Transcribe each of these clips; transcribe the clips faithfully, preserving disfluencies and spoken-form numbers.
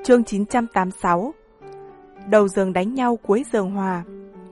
Chương chín trăm tám mươi sáu. Đầu giường đánh nhau cuối giường hòa.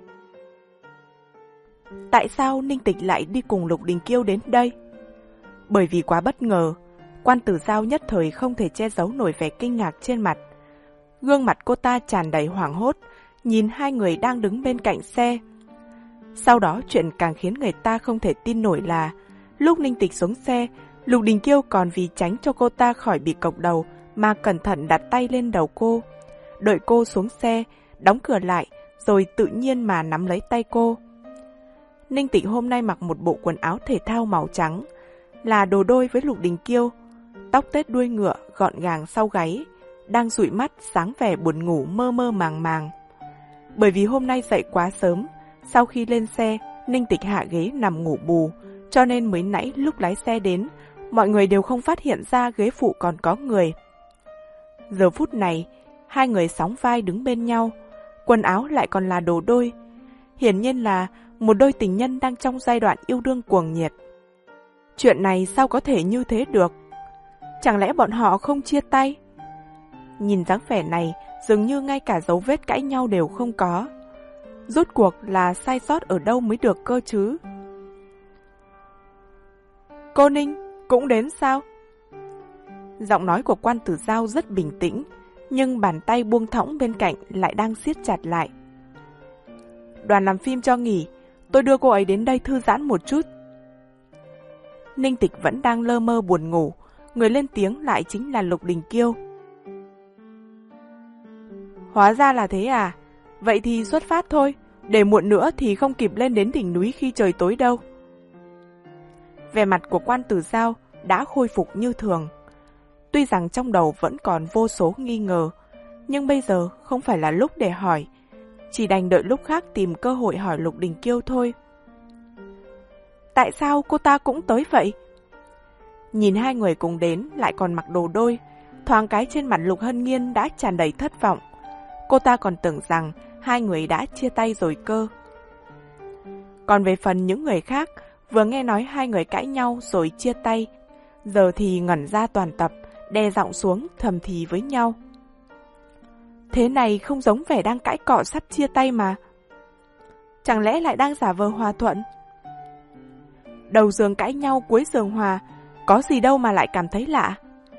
Tại sao Ninh Tịch lại đi cùng Lục Đình Kiêu đến đây? Bởi vì quá bất ngờ, Quan Tử Giao nhất thời không thể che giấu nổi vẻ kinh ngạc trên mặt. Gương mặt cô ta tràn đầy hoảng hốt, nhìn hai người đang đứng bên cạnh xe. Sau đó chuyện càng khiến người ta không thể tin nổi là lúc Ninh Tịch xuống xe, Lục Đình Kiêu còn vì tránh cho cô ta khỏi bị cộc đầu mà cẩn thận đặt tay lên đầu cô. Đợi cô xuống xe, đóng cửa lại, rồi tự nhiên mà nắm lấy tay cô. Ninh Tịch hôm nay mặc một bộ quần áo thể thao màu trắng, là đồ đôi với Lục Đình Kiêu, tóc tết đuôi ngựa gọn gàng sau gáy, đang dụi mắt sáng vẻ buồn ngủ mơ mơ màng màng. Bởi vì hôm nay dậy quá sớm, sau khi lên xe, Ninh Tịch hạ ghế nằm ngủ bù, cho nên mới nãy lúc lái xe đến, mọi người đều không phát hiện ra ghế phụ còn có người. Giờ phút này, hai người sóng vai đứng bên nhau, quần áo lại còn là đồ đôi. Hiển nhiên là một đôi tình nhân đang trong giai đoạn yêu đương cuồng nhiệt. Chuyện này sao có thể như thế được? Chẳng lẽ bọn họ không chia tay? Nhìn dáng vẻ này, dường như ngay cả dấu vết cãi nhau đều không có. Rốt cuộc là sai sót ở đâu mới được cơ chứ? Cô Ninh, cũng đến sao? Giọng nói của Quan Tử Giao rất bình tĩnh, nhưng bàn tay buông thõng bên cạnh lại đang siết chặt lại. Đoàn làm phim cho nghỉ, tôi đưa cô ấy đến đây thư giãn một chút. Ninh Tịch vẫn đang lơ mơ buồn ngủ, người lên tiếng lại chính là Lục Đình Kiêu. Hóa ra là thế à? Vậy thì xuất phát thôi, để muộn nữa thì không kịp lên đến đỉnh núi khi trời tối đâu. Vẻ mặt của Quan Tử Giao đã khôi phục như thường. Tuy rằng trong đầu vẫn còn vô số nghi ngờ, nhưng bây giờ không phải là lúc để hỏi, chỉ đành đợi lúc khác tìm cơ hội hỏi Lục Đình Kiêu thôi. Tại sao cô ta cũng tới vậy? Nhìn hai người cùng đến lại còn mặc đồ đôi, thoáng cái trên mặt Lục Hân Nghiên đã tràn đầy thất vọng. Cô ta còn tưởng rằng hai người đã chia tay rồi cơ. Còn về phần những người khác, vừa nghe nói hai người cãi nhau rồi chia tay, giờ thì ngẩn ra toàn tập, đè giọng xuống thầm thì với nhau. Thế này không giống vẻ đang cãi cọ sắp chia tay mà. Chẳng lẽ lại đang giả vờ hòa thuận? Đầu giường cãi nhau cuối giường hòa, có gì đâu mà lại cảm thấy lạ.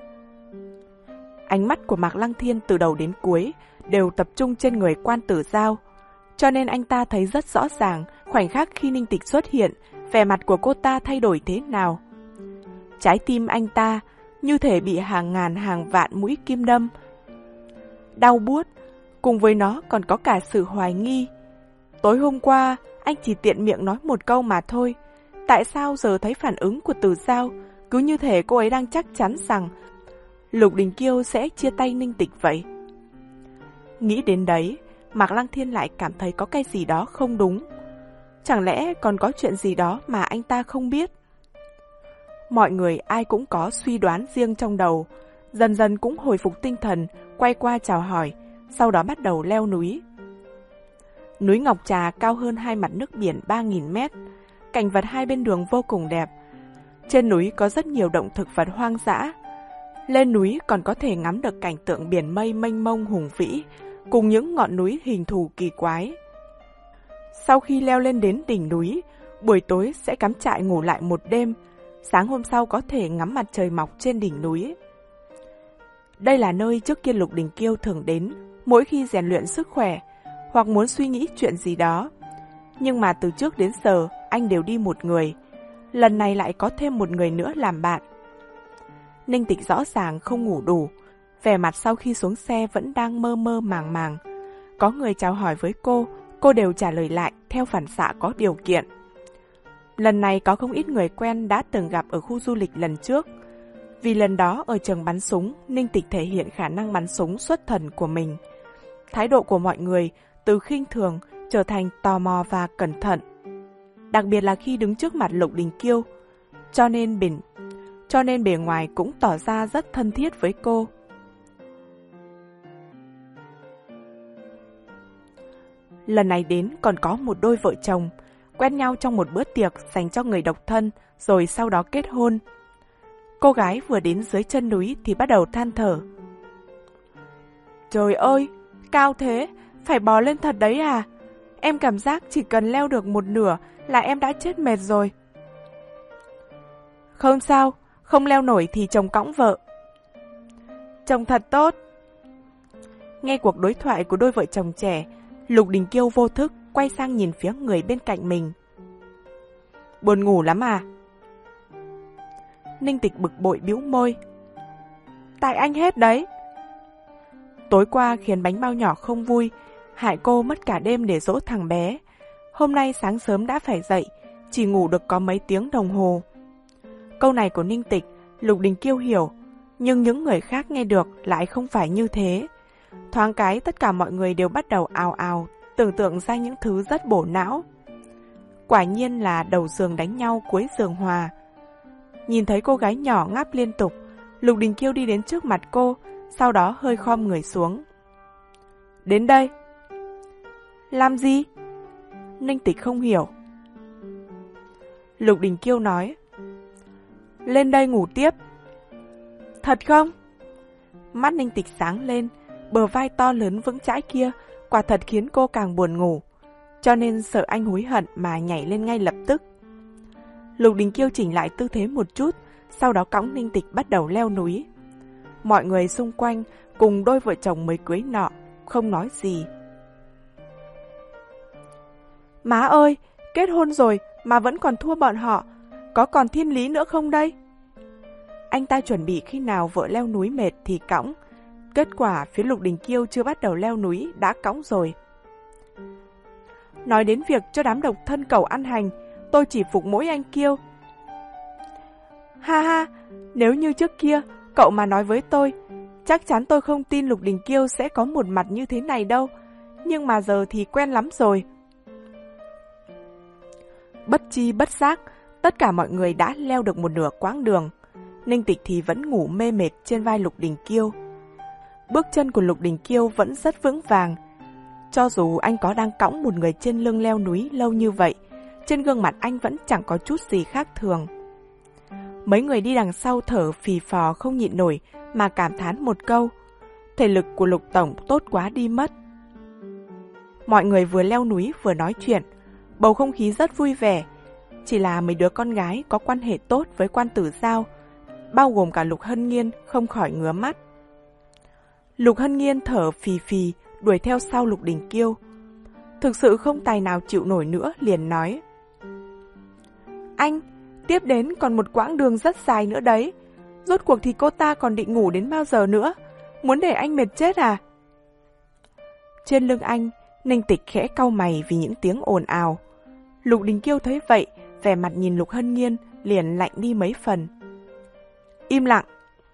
Ánh mắt của Mạc Lăng Thiên từ đầu đến cuối đều tập trung trên người Quan Tử Giao, cho nên anh ta thấy rất rõ ràng khoảnh khắc khi Ninh Tịch xuất hiện, vẻ mặt của cô ta thay đổi thế nào. Trái tim anh ta như thể bị hàng ngàn hàng vạn mũi kim đâm. Đau buốt, cùng với nó còn có cả sự hoài nghi. Tối hôm qua, anh chỉ tiện miệng nói một câu mà thôi. Tại sao giờ thấy phản ứng của Tử Giao, cứ như thể cô ấy đang chắc chắn rằng Lục Đình Kiêu sẽ chia tay Ninh Tịch vậy? Nghĩ đến đấy, Mạc Lăng Thiên lại cảm thấy có cái gì đó không đúng. Chẳng lẽ còn có chuyện gì đó mà anh ta không biết? Mọi người ai cũng có suy đoán riêng trong đầu, dần dần cũng hồi phục tinh thần, quay qua chào hỏi, sau đó bắt đầu leo núi. Núi Ngọc Trà cao hơn hai mặt nước biển ba nghìn mét, cảnh vật hai bên đường vô cùng đẹp. Trên núi có rất nhiều động thực vật hoang dã. Lên núi còn có thể ngắm được cảnh tượng biển mây mênh mông hùng vĩ, cùng những ngọn núi hình thù kỳ quái. Sau khi leo lên đến đỉnh núi, buổi tối sẽ cắm trại ngủ lại một đêm, sáng hôm sau có thể ngắm mặt trời mọc trên đỉnh núi. Đây là nơi trước kia Lục Đình Kiêu thường đến, mỗi khi rèn luyện sức khỏe, hoặc muốn suy nghĩ chuyện gì đó. Nhưng mà từ trước đến giờ, anh đều đi một người. Lần này lại có thêm một người nữa làm bạn. Ninh Tịch rõ ràng không ngủ đủ, vẻ mặt sau khi xuống xe vẫn đang mơ mơ màng màng. Có người chào hỏi với cô, cô đều trả lời lại theo phản xạ có điều kiện. Lần này có không ít người quen đã từng gặp ở khu du lịch lần trước. Vì lần đó ở trường bắn súng, Ninh Tịch thể hiện khả năng bắn súng xuất thần của mình. Thái độ của mọi người từ khinh thường trở thành tò mò và cẩn thận. Đặc biệt là khi đứng trước mặt Lục Đình Kiêu, cho nên bền, cho nên bề ngoài cũng tỏ ra rất thân thiết với cô. Lần này đến còn có một đôi vợ chồng, quen nhau trong một bữa tiệc dành cho người độc thân, rồi sau đó kết hôn. Cô gái vừa đến dưới chân núi thì bắt đầu than thở. Trời ơi, cao thế, phải bò lên thật đấy à? Em cảm giác chỉ cần leo được một nửa là em đã chết mệt rồi. Không sao, không leo nổi thì chồng cõng vợ. Chồng thật tốt. Nghe cuộc đối thoại của đôi vợ chồng trẻ, Lục Đình Kiêu vô thức quay sang nhìn phía người bên cạnh mình. Buồn ngủ lắm à? Ninh Tịch bực bội bĩu môi. Tại anh hết đấy. Tối qua khiến bánh bao nhỏ không vui, hại cô mất cả đêm để dỗ thằng bé. Hôm nay sáng sớm đã phải dậy, chỉ ngủ được có mấy tiếng đồng hồ. Câu này của Ninh Tịch, Lục Đình Kiêu hiểu, nhưng những người khác nghe được lại không phải như thế. Thoáng cái tất cả mọi người đều bắt đầu ào ào, tưởng tượng ra những thứ rất bổ não. Quả nhiên là đầu giường đánh nhau cuối giường hòa. Nhìn thấy cô gái nhỏ ngáp liên tục, Lục Đình Kiêu đi đến trước mặt cô, sau đó hơi khom người xuống. Đến đây. Làm gì? Ninh Tịch không hiểu. Lục Đình Kiêu nói. Lên đây ngủ tiếp. Thật không? Mắt Ninh Tịch sáng lên, bờ vai to lớn vững chãi kia quả thật khiến cô càng buồn ngủ, cho nên sợ anh hối hận mà nhảy lên ngay lập tức. Lục Đình Kiêu chỉnh lại tư thế một chút, sau đó cõng Ninh Tịch bắt đầu leo núi. Mọi người xung quanh cùng đôi vợ chồng mới cưới nọ không nói gì. Má ơi, kết hôn rồi mà vẫn còn thua bọn họ, có còn thiên lý nữa không đây? Anh ta chuẩn bị khi nào vợ leo núi mệt thì cõng, kết quả phía Lục Đình Kiêu chưa bắt đầu leo núi đã cõng rồi. Nói đến việc cho đám độc thân cẩu ăn hành, tôi chỉ phục mỗi anh Kiêu. Ha ha, nếu như trước kia cậu mà nói với tôi, chắc chắn tôi không tin Lục Đình Kiêu sẽ có một mặt như thế này đâu, nhưng mà giờ thì quen lắm rồi. Bất chi bất giác, tất cả mọi người đã leo được một nửa quãng đường. Ninh Tịch thì vẫn ngủ mê mệt trên vai Lục Đình Kiêu. Bước chân của Lục Đình Kiêu vẫn rất vững vàng. Cho dù anh có đang cõng một người trên lưng leo núi lâu như vậy, trên gương mặt anh vẫn chẳng có chút gì khác thường. Mấy người đi đằng sau thở phì phò không nhịn nổi mà cảm thán một câu. Thể lực của Lục Tổng tốt quá đi mất. Mọi người vừa leo núi vừa nói chuyện, bầu không khí rất vui vẻ. Chỉ là mấy đứa con gái có quan hệ tốt với Quan Tử Giao, bao gồm cả Lục Hân Nghiên, không khỏi ngứa mắt. Lục Hân Nghiên thở phì phì đuổi theo sau Lục Đình Kiêu. Thực sự không tài nào chịu nổi nữa, liền nói. Anh, tiếp đến còn một quãng đường rất dài nữa đấy. Rốt cuộc thì cô ta còn định ngủ đến bao giờ nữa? Muốn để anh mệt chết à? Trên lưng anh, Ninh Tịch khẽ cau mày vì những tiếng ồn ào. Lục Đình Kiêu thấy vậy, vẻ mặt nhìn Lục Hân Nghiên liền lạnh đi mấy phần. Im lặng.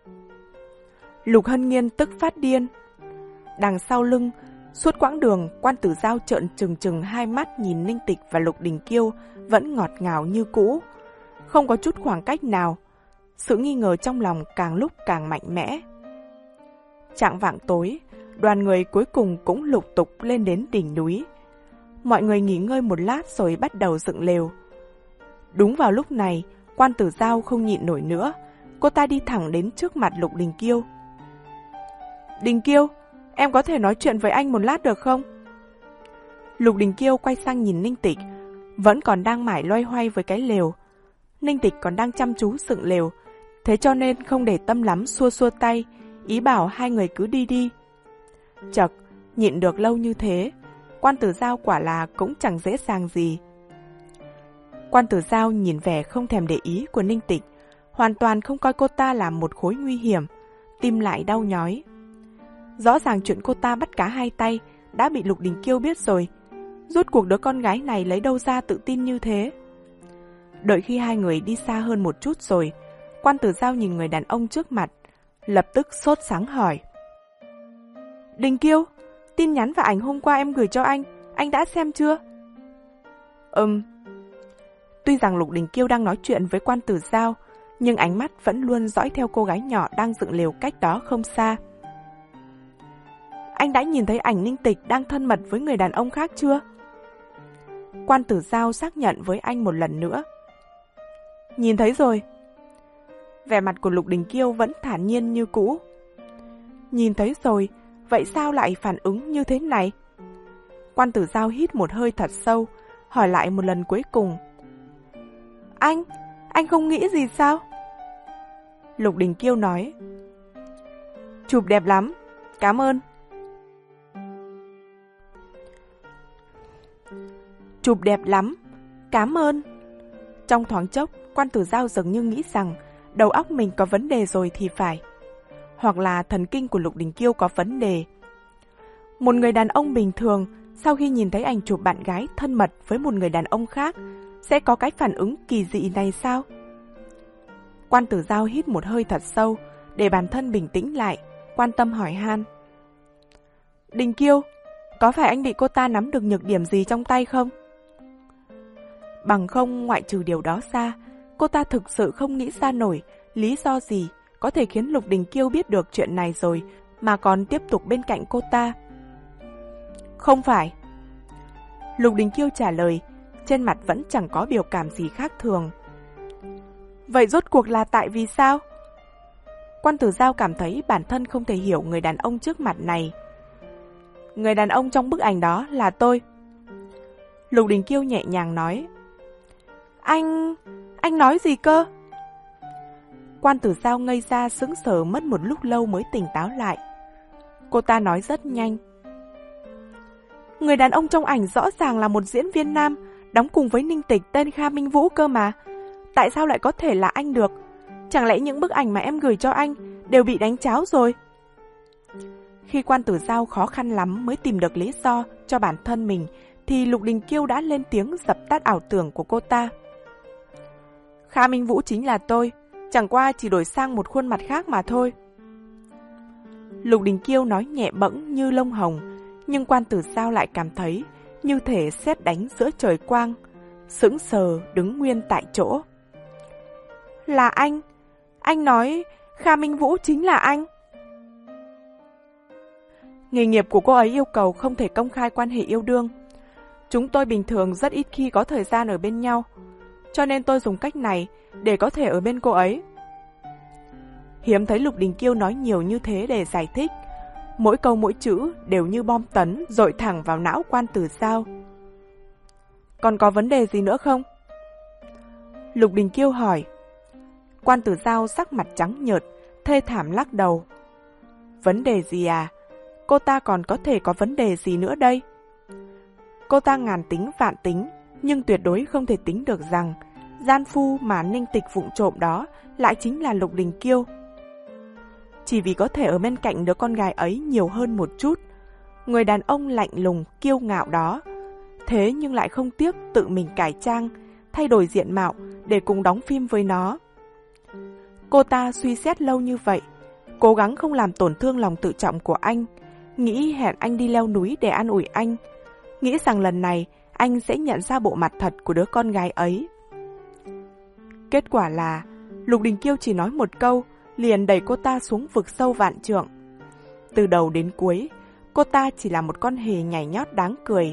Lục Hân Nghiên tức phát điên. Đằng sau lưng, suốt quãng đường, Quan Tử Giao trợn trừng trừng hai mắt nhìn Ninh Tịch và Lục Đình Kiêu vẫn ngọt ngào như cũ, không có chút khoảng cách nào. Sự nghi ngờ trong lòng càng lúc càng mạnh mẽ. Chạng vạng tối, đoàn người cuối cùng cũng lục tục lên đến đỉnh núi. Mọi người nghỉ ngơi một lát rồi bắt đầu dựng lều. Đúng vào lúc này, Quan Tử Giao không nhịn nổi nữa, cô ta đi thẳng đến trước mặt Lục Đình Kiêu. Đình Kiêu, em có thể nói chuyện với anh một lát được không? Lục Đình Kiêu quay sang nhìn Ninh Tịch, vẫn còn đang mải loay hoay với cái lều. Ninh Tịch còn đang chăm chú dựng lều, thế cho nên không để tâm lắm xua xua tay, ý bảo hai người cứ đi đi. Chật, nhịn được lâu như thế, Quan Tử Giao quả là cũng chẳng dễ dàng gì. Quan Tử Giao nhìn vẻ không thèm để ý của Ninh Tịch, hoàn toàn không coi cô ta là một khối nguy hiểm, tim lại đau nhói. Rõ ràng chuyện cô ta bắt cá hai tay đã bị Lục Đình Kiêu biết rồi, rốt cuộc đứa con gái này lấy đâu ra tự tin như thế. Đợi khi hai người đi xa hơn một chút rồi, Quan Tử Giao nhìn người đàn ông trước mặt, lập tức sốt sắng hỏi. Đình Kiêu, tin nhắn và ảnh hôm qua em gửi cho anh, anh đã xem chưa? Ừm. Tuy rằng Lục Đình Kiêu đang nói chuyện với Quan Tử Giao, nhưng ánh mắt vẫn luôn dõi theo cô gái nhỏ đang dựng lều cách đó không xa. Anh đã nhìn thấy ảnh Ninh Tịch đang thân mật với người đàn ông khác chưa? Quan Tử Giao xác nhận với anh một lần nữa. Nhìn thấy rồi. Vẻ mặt của Lục Đình Kiêu vẫn thản nhiên như cũ. Nhìn thấy rồi, vậy sao lại phản ứng như thế này? Quan Tử Giao hít một hơi thật sâu, hỏi lại một lần cuối cùng. Anh, anh không nghĩ gì sao? Lục Đình Kiêu nói. Chụp đẹp lắm, cảm ơn. Chụp đẹp lắm, cảm ơn. Trong thoáng chốc, Quan Tử Giao dường như nghĩ rằng đầu óc mình có vấn đề rồi thì phải. Hoặc là thần kinh của Lục Đình Kiêu có vấn đề. Một người đàn ông bình thường, sau khi nhìn thấy ảnh chụp bạn gái thân mật với một người đàn ông khác, sẽ có cái phản ứng kỳ dị này sao? Quan Tử Giao hít một hơi thật sâu, để bản thân bình tĩnh lại, quan tâm hỏi han. Đình Kiêu, có phải anh bị cô ta nắm được nhược điểm gì trong tay không? Bằng không, ngoại trừ điều đó ra, cô ta thực sự không nghĩ ra nổi lý do gì có thể khiến Lục Đình Kiêu biết được chuyện này rồi mà còn tiếp tục bên cạnh cô ta. Không phải. Lục Đình Kiêu trả lời, trên mặt vẫn chẳng có biểu cảm gì khác thường. Vậy rốt cuộc là tại vì sao? Quan Tử Giao cảm thấy bản thân không thể hiểu người đàn ông trước mặt này. Người đàn ông trong bức ảnh đó là tôi. Lục Đình Kiêu nhẹ nhàng nói. Anh... anh nói gì cơ? Quan Tử Giao ngây ra sững sờ mất một lúc lâu mới tỉnh táo lại. Cô ta nói rất nhanh. Người đàn ông trong ảnh rõ ràng là một diễn viên nam, đóng cùng với Ninh Tịch tên Kha Minh Vũ cơ mà. Tại sao lại có thể là anh được? Chẳng lẽ những bức ảnh mà em gửi cho anh đều bị đánh tráo rồi? Khi Quan Tử Giao khó khăn lắm mới tìm được lý do cho bản thân mình, thì Lục Đình Kiêu đã lên tiếng dập tắt ảo tưởng của cô ta. Kha Minh Vũ chính là tôi, chẳng qua chỉ đổi sang một khuôn mặt khác mà thôi. Lục Đình Kiêu nói nhẹ bẫng như lông hồng, nhưng Quan Tử Giao lại cảm thấy như thể sét đánh giữa trời quang, sững sờ đứng nguyên tại chỗ. Là anh? Anh nói Kha Minh Vũ chính là anh? Nghề nghiệp của cô ấy yêu cầu không thể công khai quan hệ yêu đương. Chúng tôi bình thường rất ít khi có thời gian ở bên nhau, cho nên tôi dùng cách này để có thể ở bên cô ấy. Hiếm thấy Lục Đình Kiêu nói nhiều như thế để giải thích. Mỗi câu mỗi chữ đều như bom tấn dội thẳng vào não Quan Tử Giao. Còn có vấn đề gì nữa không? Lục Đình Kiêu hỏi. Quan Tử Giao sắc mặt trắng nhợt, thê thảm lắc đầu. Vấn đề gì à? Cô ta còn có thể có vấn đề gì nữa đây? Cô ta ngàn tính vạn tính, nhưng tuyệt đối không thể tính được rằng gian phu mà Ninh Tịch vụng trộm đó lại chính là Lục Đình Kiêu. Chỉ vì có thể ở bên cạnh đứa con gái ấy nhiều hơn một chút, người đàn ông lạnh lùng, kiêu ngạo đó, thế nhưng lại không tiếc tự mình cải trang, thay đổi diện mạo để cùng đóng phim với nó. Cô ta suy xét lâu như vậy, cố gắng không làm tổn thương lòng tự trọng của anh, nghĩ hẹn anh đi leo núi để an ủi anh, nghĩ rằng lần này anh sẽ nhận ra bộ mặt thật của đứa con gái ấy. Kết quả là Lục Đình Kiêu chỉ nói một câu, liền đẩy cô ta xuống vực sâu vạn trượng. Từ đầu đến cuối, cô ta chỉ là một con hề nhảy nhót đáng cười.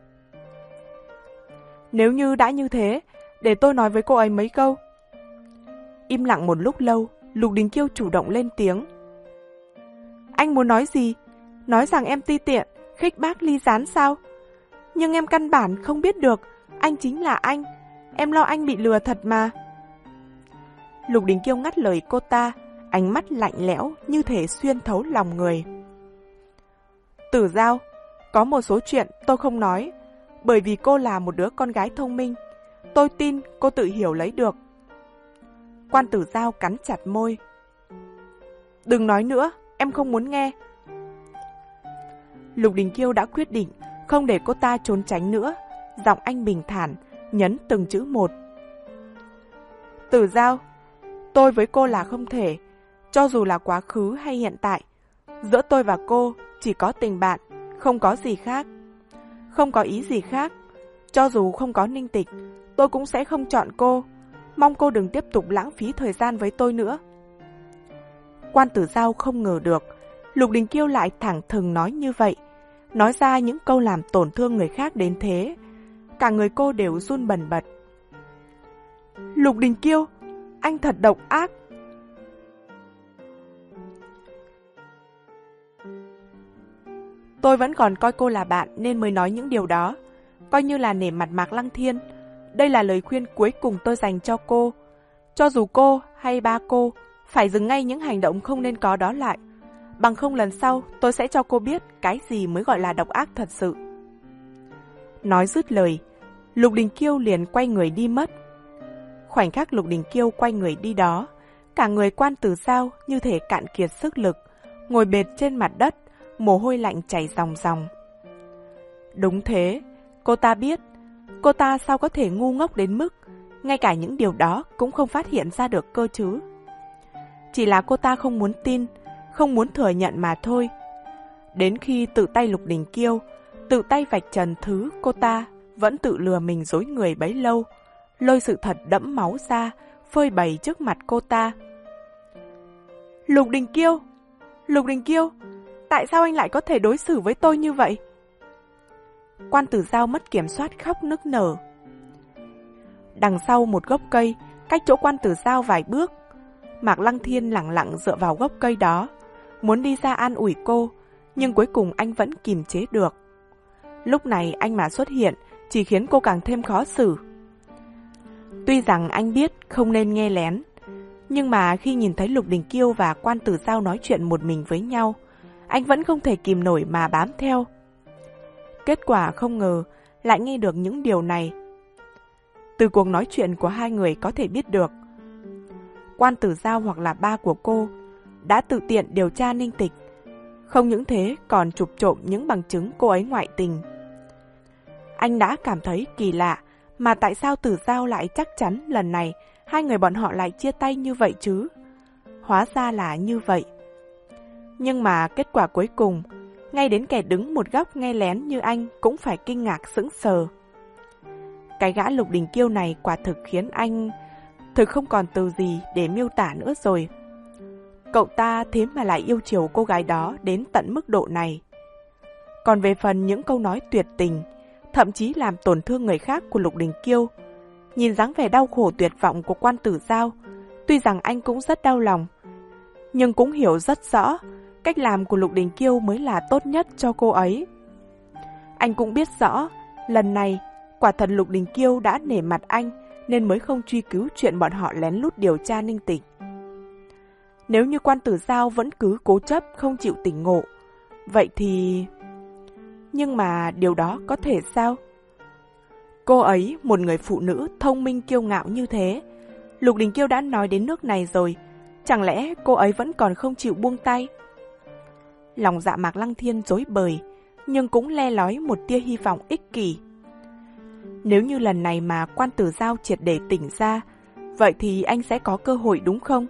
Nếu như đã như thế, để tôi nói với cô ấy mấy câu. Im lặng một lúc lâu, Lục Đình Kiêu chủ động lên tiếng. Anh muốn nói gì? Nói rằng em ti tiện, khích bác ly gián sao? Nhưng em căn bản không biết được, anh chính là anh. Em lo anh bị lừa thật mà. Lục Đình Kiêu ngắt lời cô ta, ánh mắt lạnh lẽo như thể xuyên thấu lòng người. Tử Giao, có một số chuyện tôi không nói, bởi vì cô là một đứa con gái thông minh. Tôi tin cô tự hiểu lấy được. Quan Tử Giao cắn chặt môi. Đừng nói nữa, em không muốn nghe. Lục Đình Kiêu đã quyết định không để cô ta trốn tránh nữa, giọng anh bình thản, nhấn từng chữ một. Tử Giao, tôi với cô là không thể, cho dù là quá khứ hay hiện tại. Giữa tôi và cô chỉ có tình bạn, không có gì khác. Không có ý gì khác. Cho dù không có Ninh Tịch, tôi cũng sẽ không chọn cô. Mong cô đừng tiếp tục lãng phí thời gian với tôi nữa. Quan Tử Giao không ngờ được Lục Đình Kiêu lại thẳng thừng nói như vậy, nói ra những câu làm tổn thương người khác đến thế. Cả người cô đều run bần bật. Lục Đình Kiêu, anh thật độc ác. Tôi vẫn còn coi cô là bạn nên mới nói những điều đó. Coi như là nể mặt Mạc Lăng Thiên. Đây là lời khuyên cuối cùng tôi dành cho cô. Cho dù cô hay ba cô phải dừng ngay những hành động không nên có đó lại. Bằng không lần sau tôi sẽ cho cô biết cái gì mới gọi là độc ác thật sự. Nói dứt lời, Lục Đình Kiêu liền quay người đi mất. Khoảnh khắc Lục Đình Kiêu quay người đi đó, cả người Quan Tử Giao như thể cạn kiệt sức lực, ngồi bệt trên mặt đất, mồ hôi lạnh chảy ròng ròng. Đúng thế, cô ta biết, cô ta sao có thể ngu ngốc đến mức ngay cả những điều đó cũng không phát hiện ra được cơ chứ. Chỉ là cô ta không muốn tin, không muốn thừa nhận mà thôi. Đến khi tự tay Lục Đình Kiêu, tự tay vạch trần thứ cô ta vẫn tự lừa mình dối người bấy lâu, lôi sự thật đẫm máu ra, phơi bày trước mặt cô ta. Lục Đình Kiêu! Lục Đình Kiêu! Tại sao anh lại có thể đối xử với tôi như vậy? Quan Tử Giao mất kiểm soát khóc nức nở. Đằng sau một gốc cây, cách chỗ Quan Tử Giao vài bước, Mạc Lăng Thiên lẳng lặng dựa vào gốc cây đó, muốn đi ra an ủi cô, nhưng cuối cùng anh vẫn kìm chế được. Lúc này anh mà xuất hiện chỉ khiến cô càng thêm khó xử. Tuy rằng anh biết không nên nghe lén, nhưng mà khi nhìn thấy Lục Đình Kiêu và Quan Tử Giao nói chuyện một mình với nhau, anh vẫn không thể kìm nổi mà bám theo. Kết quả không ngờ lại nghe được những điều này. Từ cuộc nói chuyện của hai người có thể biết được, Quan Tử Giao hoặc là ba của cô đã tự tiện điều tra Ninh Tịch. Không những thế còn chụp trộm những bằng chứng cô ấy ngoại tình. Anh đã cảm thấy kỳ lạ, mà tại sao Tử Giao lại chắc chắn lần này hai người bọn họ lại chia tay như vậy chứ? Hóa ra là như vậy. Nhưng mà kết quả cuối cùng, ngay đến kẻ đứng một góc nghe lén như anh cũng phải kinh ngạc sững sờ. Cái gã Lục Đình Kiêu này quả thực khiến anh thực không còn từ gì để miêu tả nữa rồi. Cậu ta thế mà lại yêu chiều cô gái đó đến tận mức độ này. Còn về phần những câu nói tuyệt tình, thậm chí làm tổn thương người khác của Lục Đình Kiêu, nhìn dáng vẻ đau khổ tuyệt vọng của Quan Tử Giao, tuy rằng anh cũng rất đau lòng, nhưng cũng hiểu rất rõ cách làm của Lục Đình Kiêu mới là tốt nhất cho cô ấy. Anh cũng biết rõ, lần này quả thật Lục Đình Kiêu đã nể mặt anh nên mới không truy cứu chuyện bọn họ lén lút điều tra Ninh Tịch. Nếu như Quan Tử Giao vẫn cứ cố chấp không chịu tỉnh ngộ, vậy thì... Nhưng mà điều đó có thể sao? Cô ấy, một người phụ nữ thông minh kiêu ngạo như thế, Lục Đình Kiêu đã nói đến nước này rồi, chẳng lẽ cô ấy vẫn còn không chịu buông tay? Lòng dạ Mạc Lăng Thiên rối bời, nhưng cũng le lói một tia hy vọng ích kỷ. Nếu như lần này mà Quan Tử Giao triệt để tỉnh ra, vậy thì anh sẽ có cơ hội đúng không?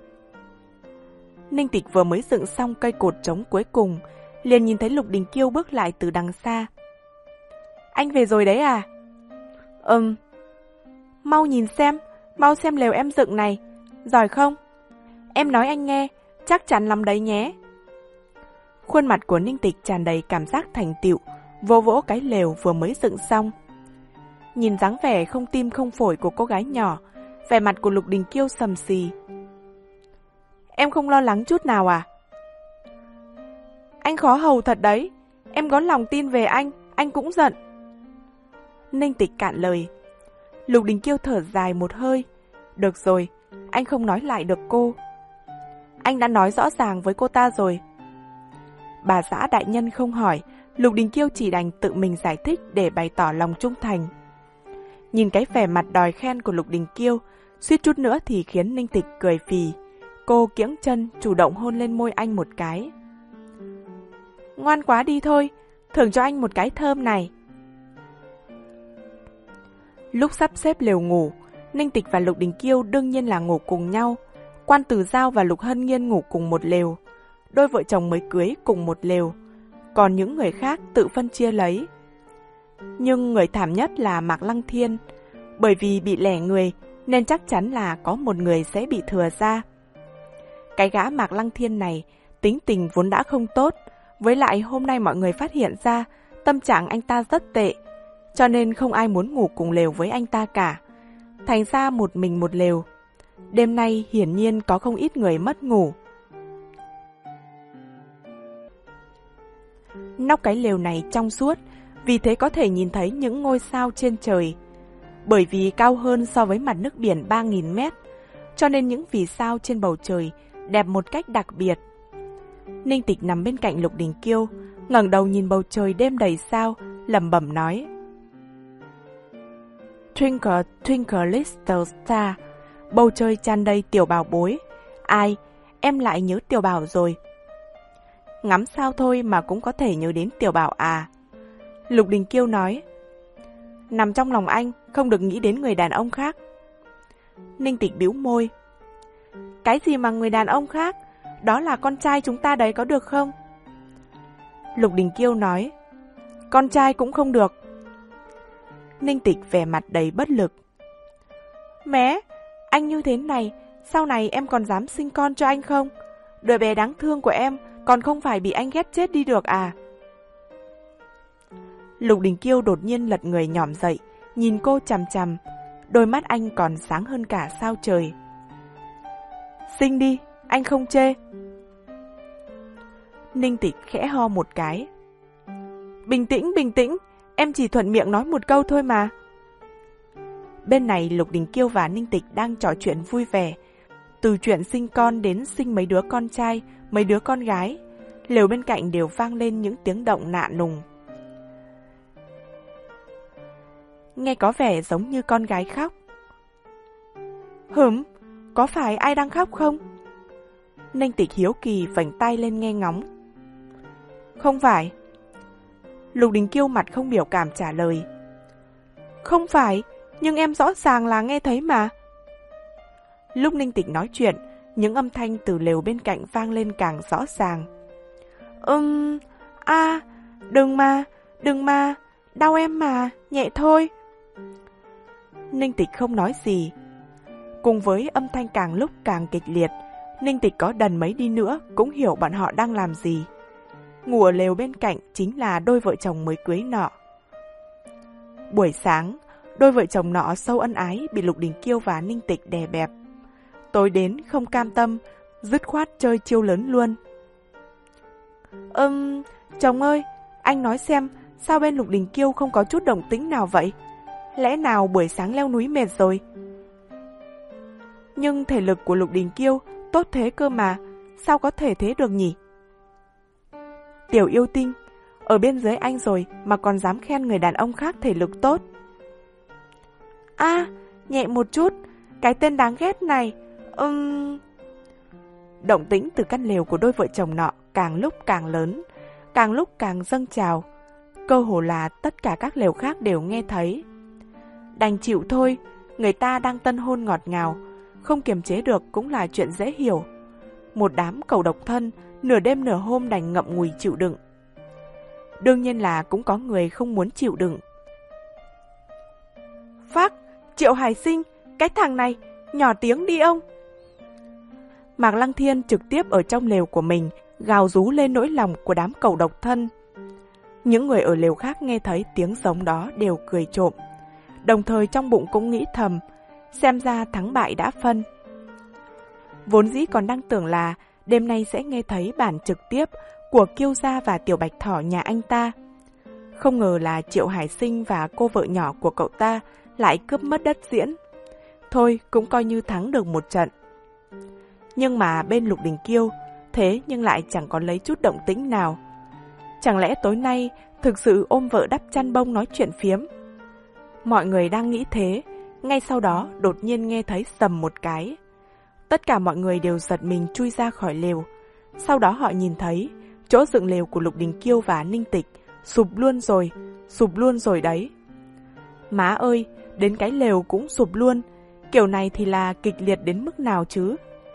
Ninh Tịch vừa mới dựng xong cây cột trống cuối cùng, liền nhìn thấy Lục Đình Kiêu bước lại từ đằng xa. Anh về rồi đấy à? Ừm. Mau nhìn xem, mau xem lều em dựng này, giỏi không? Em nói anh nghe, chắc chắn lắm đấy nhé. Khuôn mặt của Ninh Tịch tràn đầy cảm giác thành tựu, vỗ vỗ cái lều vừa mới dựng xong. Nhìn dáng vẻ không tim không phổi của cô gái nhỏ, vẻ mặt của Lục Đình Kiêu sầm xì. Em không lo lắng chút nào à? Anh khó hầu thật đấy, em có lòng tin về anh, anh cũng giận. Ninh Tịch cạn lời. Lục Đình Kiêu thở dài một hơi. Được rồi, anh không nói lại được cô. Anh đã nói rõ ràng với cô ta rồi. Bà xã đại nhân không hỏi, Lục Đình Kiêu chỉ đành tự mình giải thích để bày tỏ lòng trung thành. Nhìn cái vẻ mặt đòi khen của Lục Đình Kiêu, suýt chút nữa thì khiến Ninh Tịch cười phì. Cô kiễng chân chủ động hôn lên môi anh một cái. Ngoan quá đi thôi, thưởng cho anh một cái thơm này. Lúc sắp xếp lều ngủ, Ninh Tịch và Lục Đình Kiêu đương nhiên là ngủ cùng nhau. Quan Tử Giao và Lục Hân Nghiên ngủ cùng một lều. Đôi vợ chồng mới cưới cùng một lều. Còn những người khác tự phân chia lấy. Nhưng người thảm nhất là Mạc Lăng Thiên. Bởi vì bị lẻ người nên chắc chắn là có một người sẽ bị thừa ra. Cái gã Mạc Lăng Thiên này tính tình vốn đã không tốt. Với lại hôm nay mọi người phát hiện ra tâm trạng anh ta rất tệ, cho nên không ai muốn ngủ cùng lều với anh ta cả. Thành ra một mình một lều. Đêm nay hiển nhiên có không ít người mất ngủ. Nóc cái lều này trong suốt, vì thế có thể nhìn thấy những ngôi sao trên trời. Bởi vì cao hơn so với mặt nước biển ba nghìn mét, cho nên những vì sao trên bầu trời đẹp một cách đặc biệt. Ninh Tịch nằm bên cạnh Lục Đình Kiêu, ngẩng đầu nhìn bầu trời đêm đầy sao, lẩm bẩm nói: Twinkle, twinkle little star. Bầu trời tràn đầy tiểu bảo bối. Ai, em lại nhớ tiểu bảo rồi. Ngắm sao thôi mà cũng có thể nhớ đến tiểu bảo à? Lục Đình Kiêu nói. Nằm trong lòng anh, không được nghĩ đến người đàn ông khác. Ninh Tịch bĩu môi. Cái gì mà người đàn ông khác? Đó là con trai chúng ta đấy, có được không? Lục Đình Kiêu nói. Con trai cũng không được. Ninh Tịch vẻ mặt đầy bất lực. Mẹ, anh như thế này, sau này em còn dám sinh con cho anh không? Đứa bé đáng thương của em còn không phải bị anh ghét chết đi được à? Lục Đình Kiêu đột nhiên lật người nhỏm dậy, nhìn cô chằm chằm, đôi mắt anh còn sáng hơn cả sao trời. Sinh đi, anh không chê. Ninh Tịch khẽ ho một cái. Bình tĩnh, bình tĩnh, em chỉ thuận miệng nói một câu thôi mà. Bên này Lục Đình Kiêu và Ninh Tịch đang trò chuyện vui vẻ. Từ chuyện sinh con đến sinh mấy đứa con trai, mấy đứa con gái, lều bên cạnh đều vang lên những tiếng động nạ nùng. Nghe có vẻ giống như con gái khóc. Hửm, có phải ai đang khóc không? Ninh Tịch hiếu kỳ vành tay lên nghe ngóng. Không phải. Lục Đình Kiêu mặt không biểu cảm trả lời. Không phải, nhưng em rõ ràng là nghe thấy mà. Lúc Ninh Tịch nói chuyện, những âm thanh từ lều bên cạnh vang lên càng rõ ràng. Ừm, a, à, đừng mà, đừng mà, đau em mà, nhẹ thôi. Ninh Tịch không nói gì. Cùng với âm thanh càng lúc càng kịch liệt, Ninh Tịch có đần mấy đi nữa cũng hiểu bọn họ đang làm gì. Ngủ ở lều bên cạnh chính là đôi vợ chồng mới cưới nọ. Buổi sáng, đôi vợ chồng nọ sâu ân ái bị Lục Đình Kiêu và Ninh Tịch đè bẹp. Tối đến không cam tâm, dứt khoát chơi chiêu lớn luôn. Ừm, chồng ơi, anh nói xem, sao bên Lục Đình Kiêu không có chút động tĩnh nào vậy? Lẽ nào buổi sáng leo núi mệt rồi? Nhưng thể lực của Lục Đình Kiêu tốt thế cơ mà, sao có thể thế được nhỉ? Tiểu yêu tinh, ở bên dưới anh rồi mà còn dám khen người đàn ông khác thể lực tốt. A, à, nhẹ một chút, cái tên đáng ghét này. Ừm... Động tĩnh từ căn lều của đôi vợ chồng nọ càng lúc càng lớn, càng lúc càng dâng trào. Cơ hồ là tất cả các lều khác đều nghe thấy. Đành chịu thôi, người ta đang tân hôn ngọt ngào, không kiềm chế được cũng là chuyện dễ hiểu. Một đám cẩu độc thân, nửa đêm nửa hôm đành ngậm ngùi chịu đựng. Đương nhiên là cũng có người không muốn chịu đựng. Phác, Triệu Hải Sinh, cái thằng này, nhỏ tiếng đi ông. Mạc Lăng Thiên trực tiếp ở trong lều của mình gào rú lên nỗi lòng của đám cẩu độc thân. Những người ở lều khác nghe thấy tiếng giống đó đều cười trộm, đồng thời trong bụng cũng nghĩ thầm, xem ra thắng bại đã phân. Vốn dĩ còn đang tưởng là đêm nay sẽ nghe thấy bản trực tiếp của Kiêu Gia và Tiểu Bạch Thỏ nhà anh ta. Không ngờ là Triệu Hải Sinh và cô vợ nhỏ của cậu ta lại cướp mất đất diễn. Thôi cũng coi như thắng được một trận. Nhưng mà bên Lục Đình Kiêu, thế nhưng lại chẳng có lấy chút động tĩnh nào. Chẳng lẽ tối nay thực sự ôm vợ đắp chăn bông nói chuyện phiếm? Mọi người đang nghĩ thế, ngay sau đó đột nhiên nghe thấy sầm một cái. Tất cả mọi người đều giật mình chui ra khỏi lều. Sau đó họ nhìn thấy chỗ dựng lều của Lục Đình Kiêu và Ninh Tịch sụp luôn rồi, sụp luôn rồi đấy. Má ơi, đến cái lều cũng sụp luôn, kiểu này thì là kịch liệt đến mức nào chứ?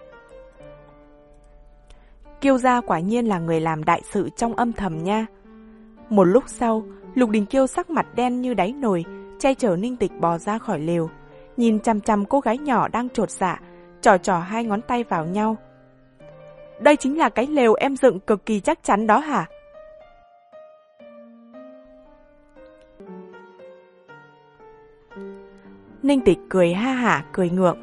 Kiêu Gia quả nhiên là người làm đại sự trong âm thầm nha. Một lúc sau, Lục Đình Kiêu sắc mặt đen như đáy nồi, che chở Ninh Tịch bò ra khỏi lều, nhìn chằm chằm cô gái nhỏ đang chột dạ, trò trò hai ngón tay vào nhau. Đây chính là cái lều em dựng cực kỳ chắc chắn đó hả? Ninh Tịch cười ha hả, cười ngượng.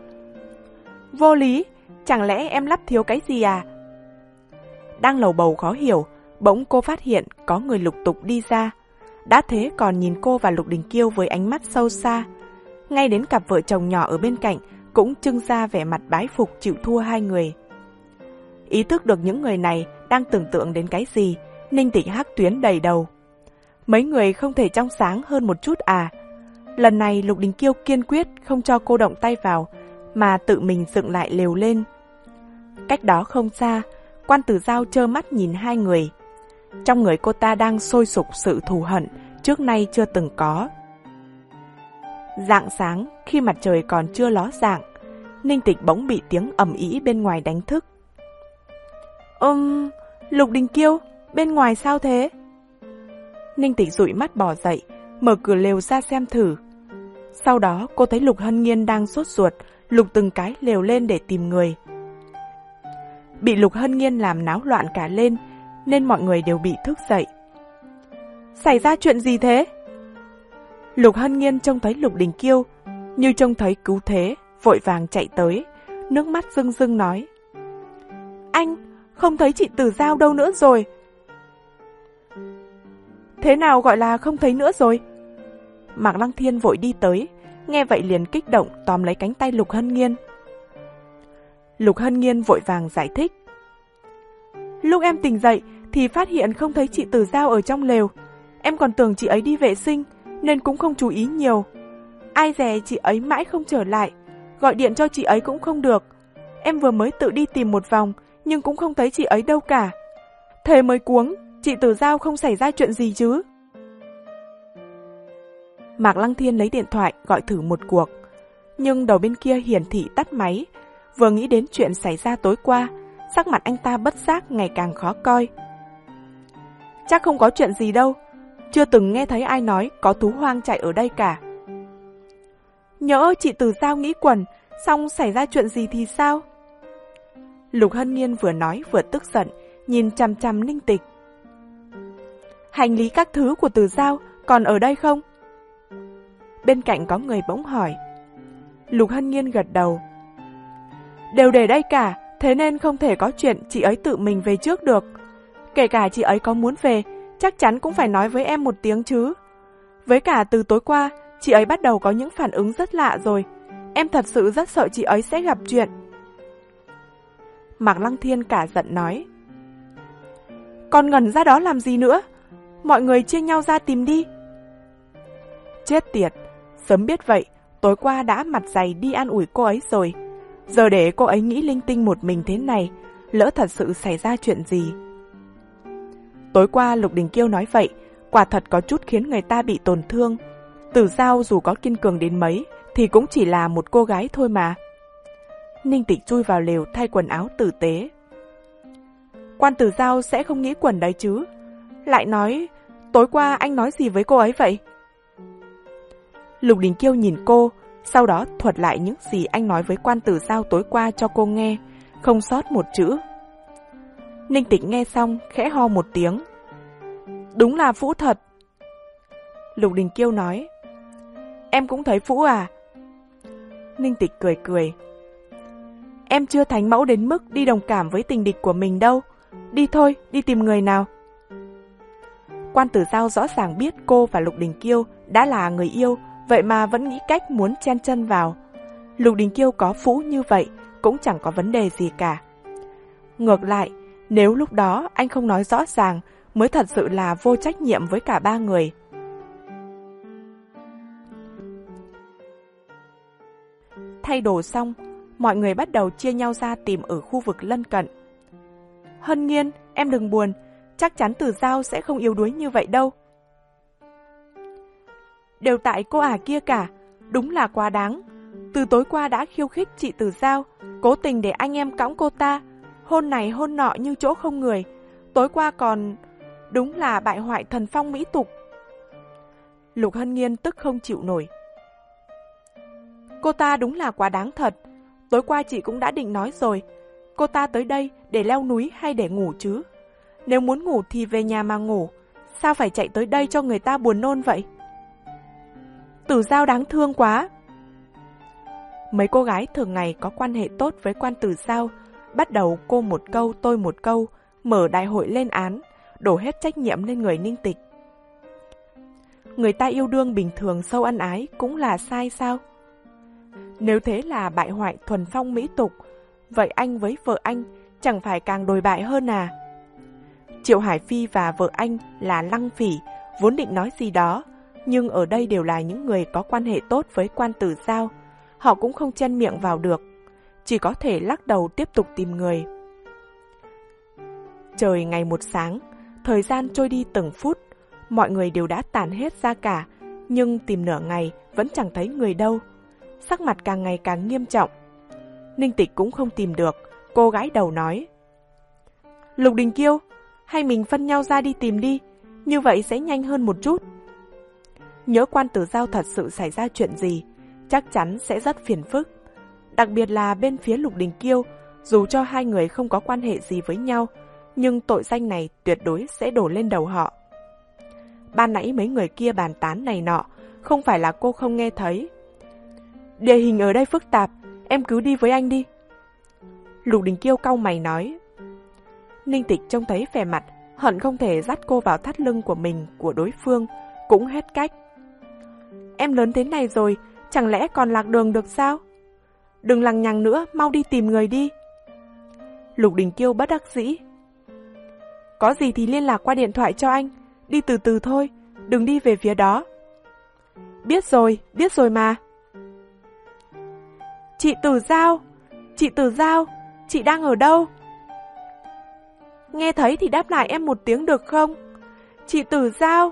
Vô lý, chẳng lẽ em lắp thiếu cái gì à? Đang lầu bầu khó hiểu, bỗng cô phát hiện có người lục tục đi ra. Đã thế còn nhìn cô và Lục Đình Kiêu với ánh mắt sâu xa. Ngay đến cặp vợ chồng nhỏ ở bên cạnh cũng trưng ra vẻ mặt bái phục chịu thua hai người. Ý thức được những người này đang tưởng tượng đến cái gì, Ninh Tịch hắc tuyến đầy đầu. Mấy người không thể trong sáng hơn một chút à? Lần này Lục Đình Kiêu kiên quyết không cho cô động tay vào, mà tự mình dựng lại lều lên. Cách đó không xa, Quan Tử Dao trơ mắt nhìn hai người. Trong người cô ta đang sôi sục sự thù hận trước nay chưa từng có. Rạng sáng, khi mặt trời còn chưa ló dạng, Ninh Tịch bỗng bị tiếng ầm ĩ bên ngoài đánh thức. Ừm, Lục Đình Kiêu, bên ngoài sao thế? Ninh Tịch dụi mắt bò dậy, mở cửa lều ra xem thử. Sau đó cô thấy Lục Hân Nghiên đang sốt ruột, lục từng cái lều lên để tìm người. Bị Lục Hân Nghiên làm náo loạn cả lên, nên mọi người đều bị thức dậy. Xảy ra chuyện gì thế? Lục Hân Nghiên trông thấy Lục Đình Kiêu, như trông thấy cứu thế, vội vàng chạy tới, nước mắt rưng rưng nói. Anh, không thấy chị Tử Dao đâu nữa rồi. Thế nào gọi là không thấy nữa rồi? Mạc Lăng Thiên vội đi tới, nghe vậy liền kích động tóm lấy cánh tay Lục Hân Nghiên. Lục Hân Nghiên vội vàng giải thích. Lúc em tỉnh dậy thì phát hiện không thấy chị Tử Dao ở trong lều. Em còn tưởng chị ấy đi vệ sinh nên cũng không chú ý nhiều. Ai dè chị ấy mãi không trở lại, gọi điện cho chị ấy cũng không được. Em vừa mới tự đi tìm một vòng nhưng cũng không thấy chị ấy đâu cả. Thế mới cuống, chị Tử Dao không xảy ra chuyện gì chứ? Mạc Lăng Thiên lấy điện thoại gọi thử một cuộc, nhưng đầu bên kia hiển thị tắt máy. Vừa nghĩ đến chuyện xảy ra tối qua, sắc mặt anh ta bất giác ngày càng khó coi. Chắc không có chuyện gì đâu, chưa từng nghe thấy ai nói có thú hoang chạy ở đây cả. Nhỡ chị Tử Dao nghĩ quẩn, xong xảy ra chuyện gì thì sao? Lục Hân Nghiên vừa nói vừa tức giận, nhìn chằm chằm Ninh Tịch. Hành lý các thứ của Tử Dao còn ở đây không? Bên cạnh có người bỗng hỏi. Lục Hân Nghiên gật đầu. Đều để đây cả, thế nên không thể có chuyện chị ấy tự mình về trước được. Kể cả chị ấy có muốn về, chắc chắn cũng phải nói với em một tiếng chứ. Với cả từ tối qua, chị ấy bắt đầu có những phản ứng rất lạ rồi. Em thật sự rất sợ chị ấy sẽ gặp chuyện. Mạc Lăng Thiên cả giận nói. Còn ngẩn ra đó làm gì nữa? Mọi người chia nhau ra tìm đi. Chết tiệt, sớm biết vậy, tối qua đã mặt dày đi an ủi cô ấy rồi. Giờ để cô ấy nghĩ linh tinh một mình thế này, lỡ thật sự xảy ra chuyện gì. Tối qua Lục Đình Kiêu nói vậy, quả thật có chút khiến người ta bị tổn thương. Tử Dao dù có kiên cường đến mấy, thì cũng chỉ là một cô gái thôi mà. Ninh Tịch chui vào lều thay quần áo tử tế. Quan Tử Dao sẽ không nghĩ quẩn đấy chứ. Lại nói, tối qua anh nói gì với cô ấy vậy? Lục Đình Kiêu nhìn cô, sau đó thuật lại những gì anh nói với Quan Tử Dao tối qua cho cô nghe, không sót một chữ. Ninh Tịch nghe xong, khẽ ho một tiếng. Đúng là phũ thật. Lục Đình Kiêu nói. Em cũng thấy phũ à? Ninh Tịch cười cười. Em chưa thánh mẫu đến mức đi đồng cảm với tình địch của mình đâu. Đi thôi, đi tìm người nào. Quan Tử Dao rõ ràng biết cô và Lục Đình Kiêu đã là người yêu, vậy mà vẫn nghĩ cách muốn chen chân vào. Lục Đình Kiêu có phũ như vậy cũng chẳng có vấn đề gì cả. Ngược lại, nếu lúc đó anh không nói rõ ràng mới thật sự là vô trách nhiệm với cả ba người. Thay đồ xong, mọi người bắt đầu chia nhau ra tìm ở khu vực lân cận. Hân Nghiên, em đừng buồn, chắc chắn Tử Dao sẽ không yếu đuối như vậy đâu. Đều tại cô ả kia cả, đúng là quá đáng. Từ tối qua đã khiêu khích chị Tử Dao, cố tình để anh em cõng cô ta, hôn này hôn nọ như chỗ không người. Tối qua còn... đúng là bại hoại thần phong mỹ tục. Lục Hân Nghiên tức không chịu nổi. Cô ta đúng là quá đáng thật. Tối qua chị cũng đã định nói rồi, cô ta tới đây để leo núi hay để ngủ chứ? Nếu muốn ngủ thì về nhà mà ngủ, sao phải chạy tới đây cho người ta buồn nôn vậy? Tử Dao đáng thương quá. Mấy cô gái thường ngày có quan hệ tốt với Quan Tử Dao, bắt đầu cô một câu tôi một câu, mở đại hội lên án, đổ hết trách nhiệm lên người Ninh Tịch. Người ta yêu đương bình thường sâu ân ái cũng là sai sao? Nếu thế là bại hoại thuần phong mỹ tục, vậy anh với vợ anh chẳng phải càng đồi bại hơn à? Triệu Hải Phi và vợ anh là Lăng Phỉ vốn định nói gì đó, nhưng ở đây đều là những người có quan hệ tốt với Quan Tử Giao, họ cũng không chen miệng vào được, chỉ có thể lắc đầu tiếp tục tìm người. Trời ngày một sáng, thời gian trôi đi từng phút, mọi người đều đã tản hết ra cả, nhưng tìm nửa ngày vẫn chẳng thấy người đâu. Sắc mặt càng ngày càng nghiêm trọng. Ninh Tịch cũng không tìm được, cô gái đầu nói: Lục Đình Kiêu, hay mình phân nhau ra đi tìm đi, như vậy sẽ nhanh hơn một chút. Nhớ Quan Tử Giao thật sự xảy ra chuyện gì, chắc chắn sẽ rất phiền phức. Đặc biệt là bên phía Lục Đình Kiêu, dù cho hai người không có quan hệ gì với nhau, nhưng tội danh này tuyệt đối sẽ đổ lên đầu họ. Ban nãy mấy người kia bàn tán này nọ, không phải là cô không nghe thấy. Địa hình ở đây phức tạp, em cứ đi với anh đi. Lục Đình Kiêu cau mày nói. Ninh Tịch trông thấy vẻ mặt, hận không thể dắt cô vào thắt lưng của mình, của đối phương, cũng hết cách. Em lớn thế này rồi, chẳng lẽ còn lạc đường được sao? Đừng lằng nhằng nữa, mau đi tìm người đi. Lục Đình Kiêu bất đắc dĩ. Có gì thì liên lạc qua điện thoại cho anh, đi từ từ thôi, đừng đi về phía đó. Biết rồi, biết rồi mà. Chị Tử Giao, chị Tử Giao, chị đang ở đâu? Nghe thấy thì đáp lại em một tiếng được không? Chị Tử Giao.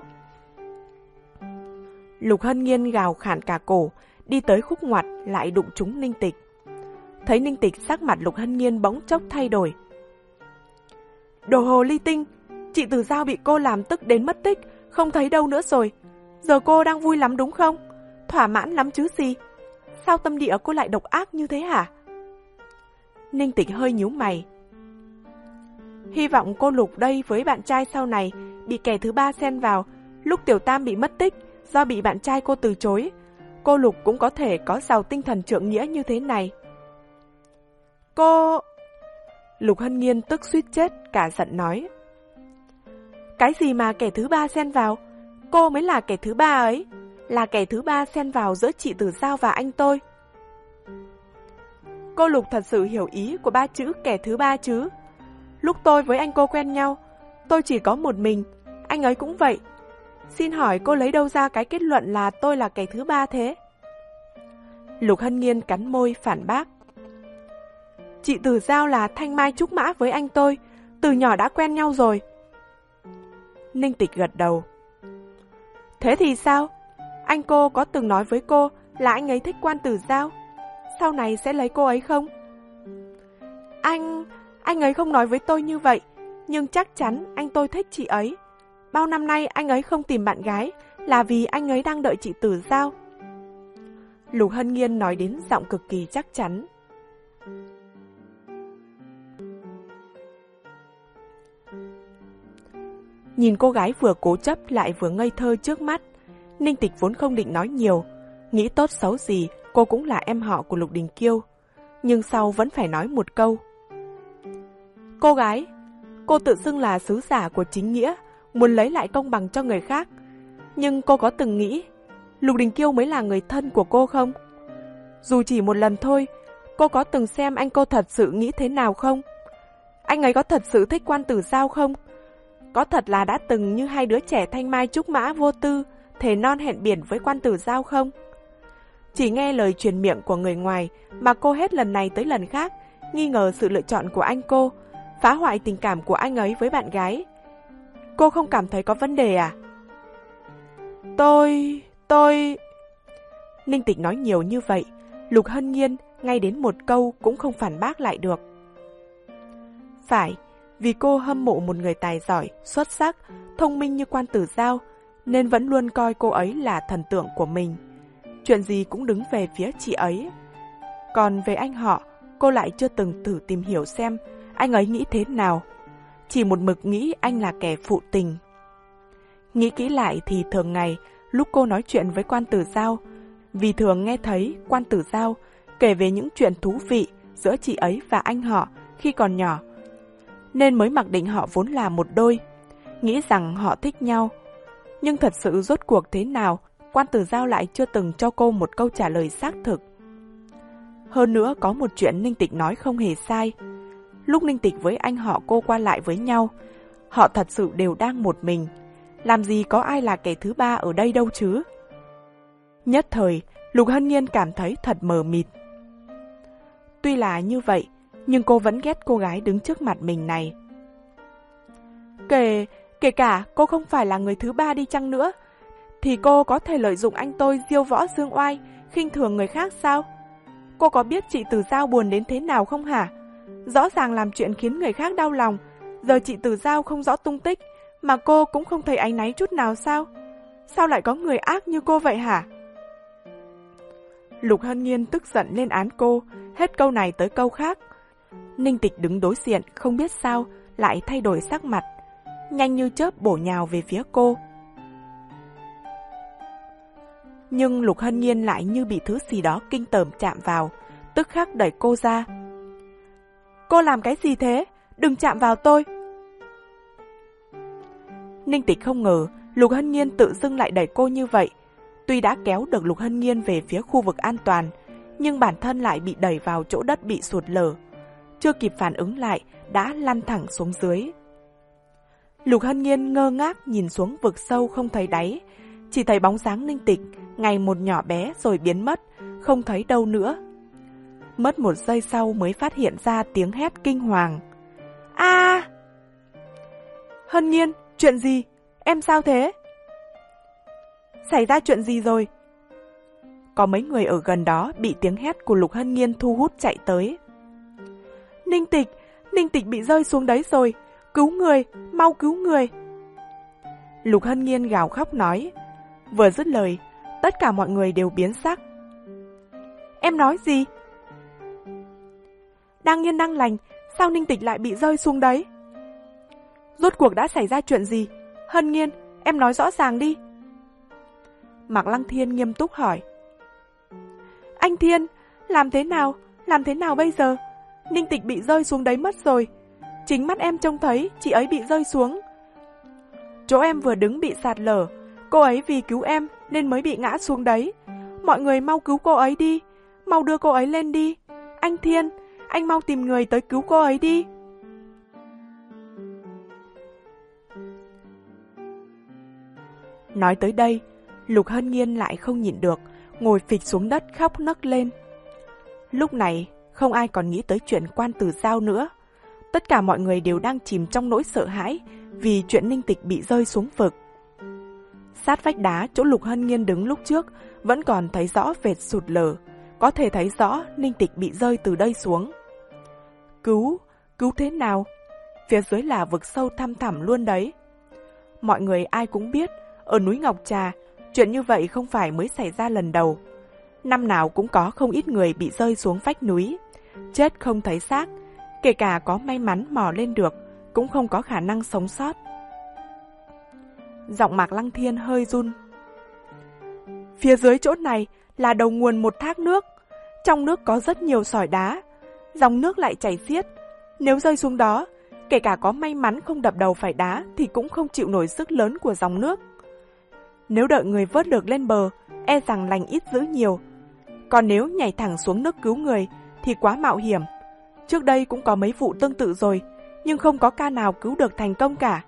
Lục Hân Nhiên gào khản cả cổ, đi tới khúc ngoặt lại đụng trúng Ninh Tịch. Thấy Ninh Tịch, sắc mặt Lục Hân Nhiên bỗng chốc thay đổi. Đồ hồ ly tinh, chị Tử Giao bị cô làm tức đến mất tích, không thấy đâu nữa rồi. Giờ cô đang vui lắm đúng không? Thỏa mãn lắm chứ gì? Sao tâm địa cô lại độc ác như thế hả? Ninh Tịch hơi nhíu mày. Hy vọng cô Lục đây với bạn trai sau này bị kẻ thứ ba xen vào. Lúc Tiểu Tam bị mất tích do bị bạn trai cô từ chối, cô Lục cũng có thể có giàu tinh thần trượng nghĩa như thế này. Cô... Lục Hân Nhiên tức suýt chết, cả giận nói. Cái gì mà kẻ thứ ba xen vào? Cô mới là kẻ thứ ba ấy, là kẻ thứ ba xen vào giữa chị Tử Giao và anh tôi. Cô Lục thật sự hiểu ý của ba chữ kẻ thứ ba chứ? Lúc tôi với anh cô quen nhau, tôi chỉ có một mình, anh ấy cũng vậy. Xin hỏi cô lấy đâu ra cái kết luận là tôi là kẻ thứ ba thế? Lục Hân Nhiên cắn môi phản bác. Chị Tử Giao là thanh mai trúc mã với anh tôi, từ nhỏ đã quen nhau rồi. Ninh Tịch gật đầu. Thế thì sao? Anh cô có từng nói với cô là anh ấy thích Quan Tử Giao, sau này sẽ lấy cô ấy không? Anh... anh ấy không nói với tôi như vậy, nhưng chắc chắn anh tôi thích chị ấy. Bao năm nay anh ấy không tìm bạn gái là vì anh ấy đang đợi chị Tử Giao. Lục Hân Nhiên nói đến giọng cực kỳ chắc chắn. Nhìn cô gái vừa cố chấp lại vừa ngây thơ trước mắt, Ninh Tịch vốn không định nói nhiều, nghĩ tốt xấu gì cô cũng là em họ của Lục Đình Kiêu, nhưng sau vẫn phải nói một câu. Cô gái, cô tự xưng là sứ giả của chính nghĩa, muốn lấy lại công bằng cho người khác, nhưng cô có từng nghĩ Lục Đình Kiêu mới là người thân của cô không? Dù chỉ một lần thôi, cô có từng xem anh cô thật sự nghĩ thế nào không? Anh ấy có thật sự thích Quan Tử Giao không? Có thật là đã từng như hai đứa trẻ thanh mai trúc mã vô tư, thề non hẹn biển với Quan Tử Giao không? Chỉ nghe lời truyền miệng của người ngoài mà cô hết lần này tới lần khác nghi ngờ sự lựa chọn của anh cô, phá hoại tình cảm của anh ấy với bạn gái. Cô không cảm thấy có vấn đề à? Tôi... tôi... Ninh Tịch nói nhiều như vậy, Lục Hân Nhiên ngay đến một câu cũng không phản bác lại được. Phải, vì cô hâm mộ một người tài giỏi, xuất sắc, thông minh như Quan Tử Giao, nên vẫn luôn coi cô ấy là thần tượng của mình. Chuyện gì cũng đứng về phía chị ấy. Còn về anh họ, cô lại chưa từng thử tìm hiểu xem anh ấy nghĩ thế nào. Chỉ một mực nghĩ anh là kẻ phụ tình. Nghĩ kỹ lại thì thường ngày, lúc cô nói chuyện với Quan Tử Giao, vì thường nghe thấy Quan Tử Giao kể về những chuyện thú vị giữa chị ấy và anh họ khi còn nhỏ, nên mới mặc định họ vốn là một đôi. nghĩ rằng họ thích nhau. Nhưng thật sự rốt cuộc thế nào, Quan Tử Giao lại chưa từng cho cô một câu trả lời xác thực. Hơn nữa có một chuyện Ninh Tịch nói không hề sai. Lúc Ninh Tịch với anh họ cô qua lại với nhau, họ thật sự đều đang một mình. Làm gì có ai là kẻ thứ ba ở đây đâu chứ? Nhất thời, Lục Hân Nhiên cảm thấy thật mờ mịt. Tuy là như vậy, nhưng cô vẫn ghét cô gái đứng trước mặt mình này. Kể, kể cả cô không phải là người thứ ba đi chăng nữa, thì cô có thể lợi dụng anh tôi diêu võ dương oai, khinh thường người khác sao? Cô có biết chị Tử Giao buồn đến thế nào không hả? Rõ ràng làm chuyện khiến người khác đau lòng, giờ chị Tử Giao không rõ tung tích, mà cô cũng không thấy áy náy chút nào sao? Sao lại có người ác như cô vậy hả? Lục Hân Nhiên tức giận lên án cô, hết câu này tới câu khác. Ninh Tịch đứng đối diện, không biết sao, lại thay đổi sắc mặt, nhanh như chớp bổ nhào về phía cô. Nhưng Lục Hân Nhiên lại như bị thứ gì đó kinh tởm chạm vào, tức khắc đẩy cô ra. Cô làm cái gì thế? Đừng chạm vào tôi! Ninh Tịch không ngờ Lục Hân Nhiên tự dưng lại đẩy cô như vậy. Tuy đã kéo được Lục Hân Nhiên về phía khu vực an toàn, nhưng bản thân lại bị đẩy vào chỗ đất bị sụt lở. Chưa kịp phản ứng lại, đã lăn thẳng xuống dưới. Lục Hân Nhiên ngơ ngác nhìn xuống vực sâu không thấy đáy, chỉ thấy bóng dáng Ninh Tịch ngày một nhỏ bé rồi biến mất, không thấy đâu nữa. Mất một giây sau mới phát hiện ra tiếng hét kinh hoàng. A! À! Hân Nhiên, chuyện gì? Em sao thế? Xảy ra chuyện gì rồi? Có mấy người ở gần đó bị tiếng hét của Lục Hân Nhiên thu hút chạy tới. Ninh Tịch, Ninh Tịch bị rơi xuống đấy rồi, cứu người, mau cứu người. Lục Hân Nhiên gào khóc nói. Vừa dứt lời, tất cả mọi người đều biến sắc. Em nói gì? Đang yên đang lành, sao Ninh Tịch lại bị rơi xuống đấy? Rốt cuộc đã xảy ra chuyện gì? Hân Nhiên, em nói rõ ràng đi. Mạc Lăng Thiên nghiêm túc hỏi. Anh Thiên, làm thế nào? Làm thế nào bây giờ? Ninh Tịch bị rơi xuống đấy mất rồi. Chính mắt em trông thấy chị ấy bị rơi xuống. Chỗ em vừa đứng bị sạt lở, cô ấy vì cứu em nên mới bị ngã xuống đấy. Mọi người mau cứu cô ấy đi, mau đưa cô ấy lên đi. Anh Thiên, anh mau tìm người tới cứu cô ấy đi. Nói tới đây, Lục Hân Nhiên lại không nhịn được, ngồi phịch xuống đất khóc nấc lên. Lúc này, không ai còn nghĩ tới chuyện Quan Tử Giao nữa. Tất cả mọi người đều đang chìm trong nỗi sợ hãi vì chuyện Ninh Tịch bị rơi xuống vực. Sát vách đá chỗ Lục Hân Nhiên đứng lúc trước vẫn còn thấy rõ vệt sụt lở, có thể thấy rõ Ninh Tịch bị rơi từ đây xuống. Cứu, cứu thế nào? Phía dưới là vực sâu thăm thẳm luôn đấy. Mọi người ai cũng biết, ở núi Ngọc Trà, chuyện như vậy không phải mới xảy ra lần đầu. Năm nào cũng có không ít người bị rơi xuống vách núi, chết không thấy xác, kể cả có may mắn mò lên được, cũng không có khả năng sống sót. Giọng Mạc Lăng Thiên hơi run. Phía dưới chỗ này là đầu nguồn một thác nước, trong nước có rất nhiều sỏi đá, dòng nước lại chảy xiết. Nếu rơi xuống đó, kể cả có may mắn không đập đầu phải đá thì cũng không chịu nổi sức lớn của dòng nước. Nếu đợi người vớt được lên bờ, e rằng lành ít dữ nhiều. Còn nếu nhảy thẳng xuống nước cứu người thì quá mạo hiểm. Trước đây cũng có mấy vụ tương tự rồi, nhưng không có ca nào cứu được thành công cả.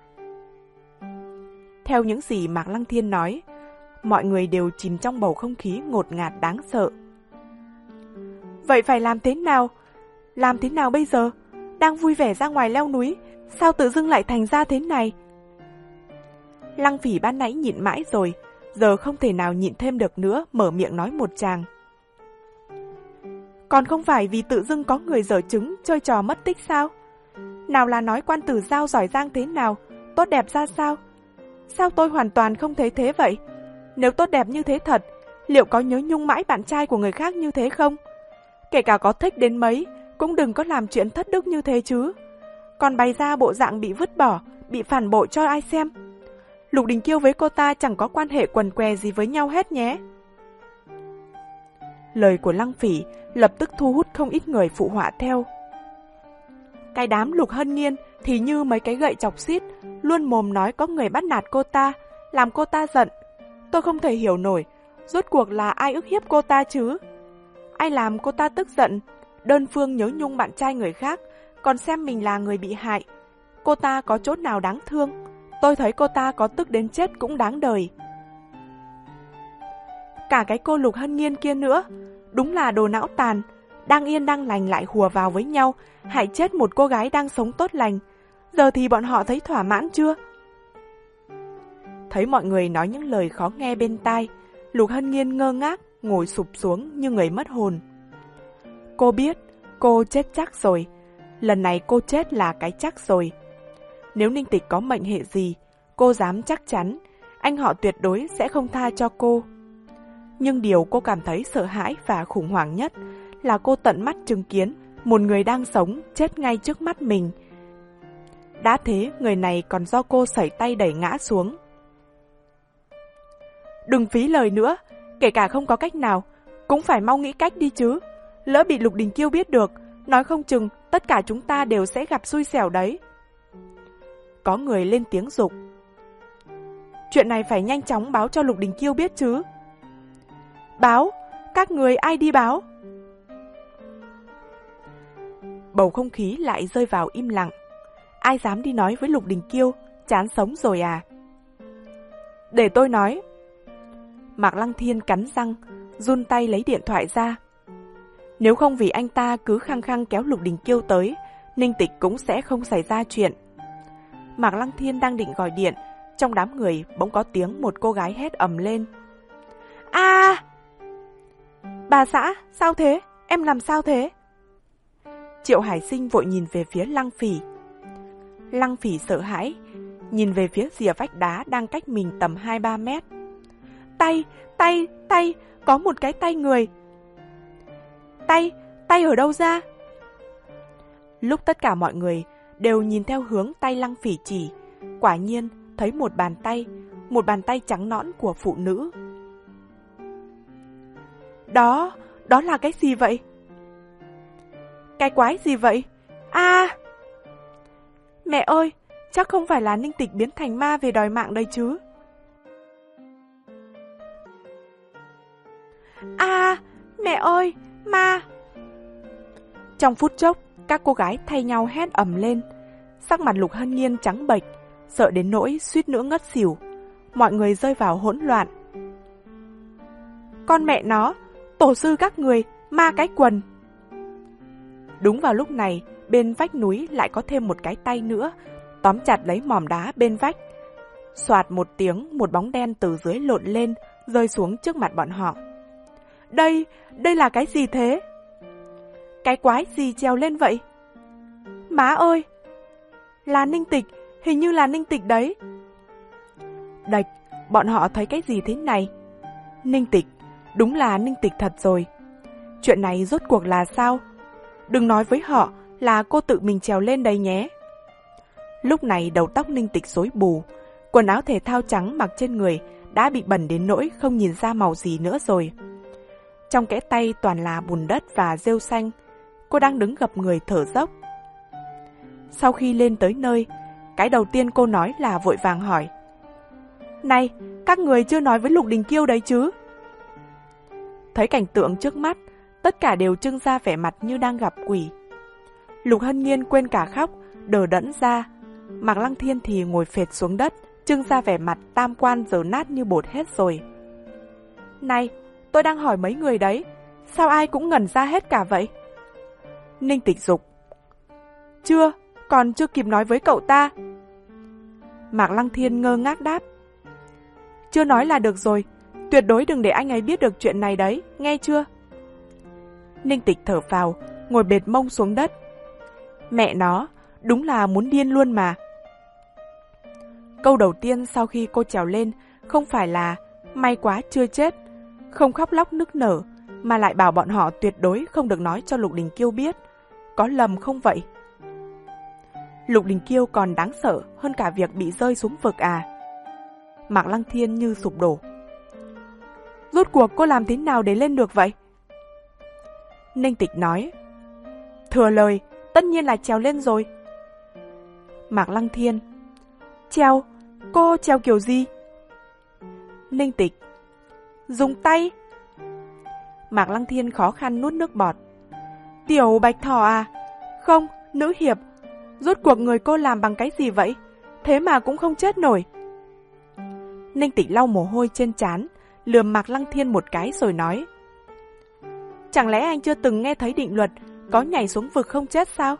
Theo những gì Mạc Lăng Thiên nói, mọi người đều chìm trong bầu không khí ngột ngạt đáng sợ. Vậy phải làm thế nào? Làm thế nào bây giờ? Đang vui vẻ ra ngoài leo núi, sao tự dưng lại thành ra thế này? Lăng Phỉ ban nãy nhịn mãi rồi, giờ không thể nào nhịn thêm được nữa, mở miệng nói một tràng. Còn không phải vì tự dưng có người dở trứng chơi trò mất tích sao? Nào là nói Quan Tử Giao giỏi giang thế nào, tốt đẹp ra sao? Sao tôi hoàn toàn không thấy thế vậy? Nếu tốt đẹp như thế thật, liệu có nhớ nhung mãi bạn trai của người khác như thế không? Kể cả có thích đến mấy, cũng đừng có làm chuyện thất đức như thế chứ. Còn bày ra bộ dạng bị vứt bỏ, bị phản bội cho ai xem. Lục Đình Kiêu với cô ta chẳng có quan hệ quần què gì với nhau hết nhé. Lời của Lăng Phỉ lập tức thu hút không ít người phụ họa theo. Cái đám Lục Hân Nhiên thì như mấy cái gậy chọc xít, luôn mồm nói có người bắt nạt cô ta, làm cô ta giận. Tôi không thể hiểu nổi, rốt cuộc là ai ức hiếp cô ta chứ? Ai làm cô ta tức giận, đơn phương nhớ nhung bạn trai người khác, còn xem mình là người bị hại. Cô ta có chỗ nào đáng thương? Tôi thấy cô ta có tức đến chết cũng đáng đời. Cả cái cô Lục Hân Nhiên kia nữa, đúng là đồ não tàn, đang yên đang lành lại hùa vào với nhau, hại chết một cô gái đang sống tốt lành. Giờ thì bọn họ thấy thỏa mãn chưa? Thấy mọi người nói những lời khó nghe bên tai, Lục Hân Nhiên ngơ ngác, ngồi sụp xuống như người mất hồn. Cô biết, cô chết chắc rồi. Lần này cô chết là cái chắc rồi. Nếu Ninh Tịch có mệnh hệ gì, cô dám chắc chắn, anh họ tuyệt đối sẽ không tha cho cô. Nhưng điều cô cảm thấy sợ hãi và khủng hoảng nhất là cô tận mắt chứng kiến một người đang sống chết ngay trước mắt mình. Đã thế, người này còn do cô sẩy tay đẩy ngã xuống. Đừng phí lời nữa, kể cả không có cách nào, cũng phải mau nghĩ cách đi chứ. Lỡ bị Lục Đình Kiêu biết được, nói không chừng tất cả chúng ta đều sẽ gặp xui xẻo đấy. Có người lên tiếng giục. Chuyện này phải nhanh chóng báo cho Lục Đình Kiêu biết chứ. Báo? Các người ai đi báo? Bầu không khí lại rơi vào im lặng. Ai dám đi nói với Lục Đình Kiêu, chán sống rồi à? Để tôi nói. Mạc Lăng Thiên cắn răng, run tay lấy điện thoại ra. Nếu không vì anh ta cứ khăng khăng kéo Lục Đình Kiêu tới, Ninh Tịch cũng sẽ không xảy ra chuyện. Mạc Lăng Thiên đang định gọi điện, trong đám người bỗng có tiếng một cô gái hét ầm lên. A! À! Bà xã, sao thế? Em làm sao thế? Triệu Hải Sinh vội nhìn về phía Lăng Phỉ. Lăng Phỉ sợ hãi, nhìn về phía rìa vách đá đang cách mình tầm hai ba mét. Tay, tay, tay, có một cái tay người. Tay, tay ở đâu ra? Lúc tất cả mọi người đều nhìn theo hướng tay Lăng Phỉ chỉ, quả nhiên thấy một bàn tay, một bàn tay trắng nõn của phụ nữ. Đó, đó là cái gì vậy? Cái quái gì vậy? A! À! Mẹ ơi, chắc không phải là Ninh Tịch biến thành ma về đòi mạng đây chứ? A! À, mẹ ơi, ma! Trong phút chốc, các cô gái thay nhau hét ầm lên. Sắc mặt Lục Hân Nhiên trắng bệch, sợ đến nỗi suýt nữa ngất xỉu. Mọi người rơi vào hỗn loạn. Con mẹ nó, tổ sư các người, ma cái quần. Đúng vào lúc này, bên vách núi lại có thêm một cái tay nữa, tóm chặt lấy mỏm đá bên vách. Soạt một tiếng, một bóng đen từ dưới lộn lên, rơi xuống trước mặt bọn họ. Đây, đây là cái gì thế? Cái quái gì trèo lên vậy? Má ơi! Là Ninh Tịch, hình như là Ninh Tịch đấy. Đạch, bọn họ thấy cái gì thế này? Ninh Tịch, đúng là Ninh Tịch thật rồi. Chuyện này rốt cuộc là sao? Đừng nói với họ là cô tự mình trèo lên đây nhé. Lúc này đầu tóc Ninh Tịch rối bù, quần áo thể thao trắng mặc trên người đã bị bẩn đến nỗi không nhìn ra màu gì nữa rồi. Trong kẽ tay toàn là bùn đất và rêu xanh, cô đang đứng gập người thở dốc. Sau khi lên tới nơi, cái đầu tiên cô nói là vội vàng hỏi. Này, các người chưa nói với Lục Đình Kiêu đấy chứ? Thấy cảnh tượng trước mắt, tất cả đều trưng ra vẻ mặt như đang gặp quỷ. Lục Hân Nhiên quên cả khóc, đờ đẫn ra. Mạc Lăng Thiên thì ngồi phệt xuống đất, trưng ra vẻ mặt tam quan dở nát như bột hết rồi. Này, tôi đang hỏi mấy người đấy, sao ai cũng ngẩn ra hết cả vậy? Ninh Tịch giục. Chưa, còn chưa kịp nói với cậu ta. Mạc Lăng Thiên ngơ ngác đáp. Chưa nói là được rồi, tuyệt đối đừng để anh ấy biết được chuyện này đấy, nghe chưa? Ninh Tịch thở phào, ngồi bệt mông xuống đất. Mẹ nó, đúng là muốn điên luôn mà. Câu đầu tiên sau khi cô trèo lên không phải là may quá chưa chết, không khóc lóc nức nở, mà lại bảo bọn họ tuyệt đối không được nói cho Lục Đình Kiêu biết. Có lầm không vậy? Lục Đình Kiêu còn đáng sợ hơn cả việc bị rơi xuống vực à? Mạc Lăng Thiên như sụp đổ. Rốt cuộc cô làm thế nào để lên được vậy? Ninh Tịch nói. Thừa lời, tất nhiên là trèo lên rồi. Mạc Lăng Thiên: Treo, cô treo kiểu gì? Ninh Tịch: Dùng tay. Mạc Lăng Thiên khó khăn nuốt nước bọt: Tiểu Bạch Thỏ à? Không, nữ hiệp, rốt cuộc người cô làm bằng cái gì vậy? Thế mà cũng không chết nổi. Ninh Tịch lau mồ hôi trên trán, lườm Mạc Lăng Thiên một cái rồi nói: Chẳng lẽ anh chưa từng nghe thấy định luật có nhảy xuống vực không chết sao?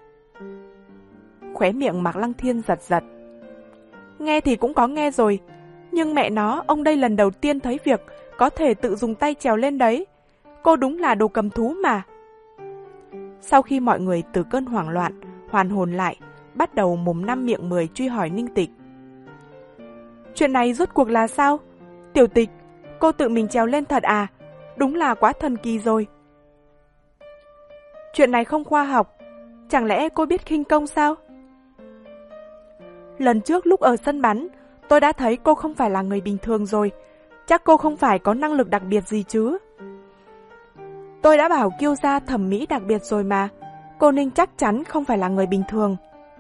Khóe miệng Mạc Lăng Thiên giật giật: Nghe thì cũng có nghe rồi, nhưng mẹ nó, ông đây lần đầu tiên thấy việc có thể tự dùng tay trèo lên đấy. Cô đúng là đồ cầm thú mà. Sau khi mọi người từ cơn hoảng loạn hoàn hồn lại, bắt đầu mồm năm miệng mười truy hỏi Ninh Tịch: Chuyện này rốt cuộc là sao? Tiểu Tịch, cô tự mình trèo lên thật à? Đúng là quá thần kỳ rồi. Chuyện này không khoa học. Chẳng lẽ cô biết khinh công sao? Lần trước lúc ở sân bắn, tôi đã thấy cô không phải là người bình thường rồi. Chắc cô không phải có năng lực đặc biệt gì chứ? Tôi đã bảo Kiêu gia thẩm mỹ đặc biệt rồi mà. Cô Ninh chắc chắn không phải là người bình thường.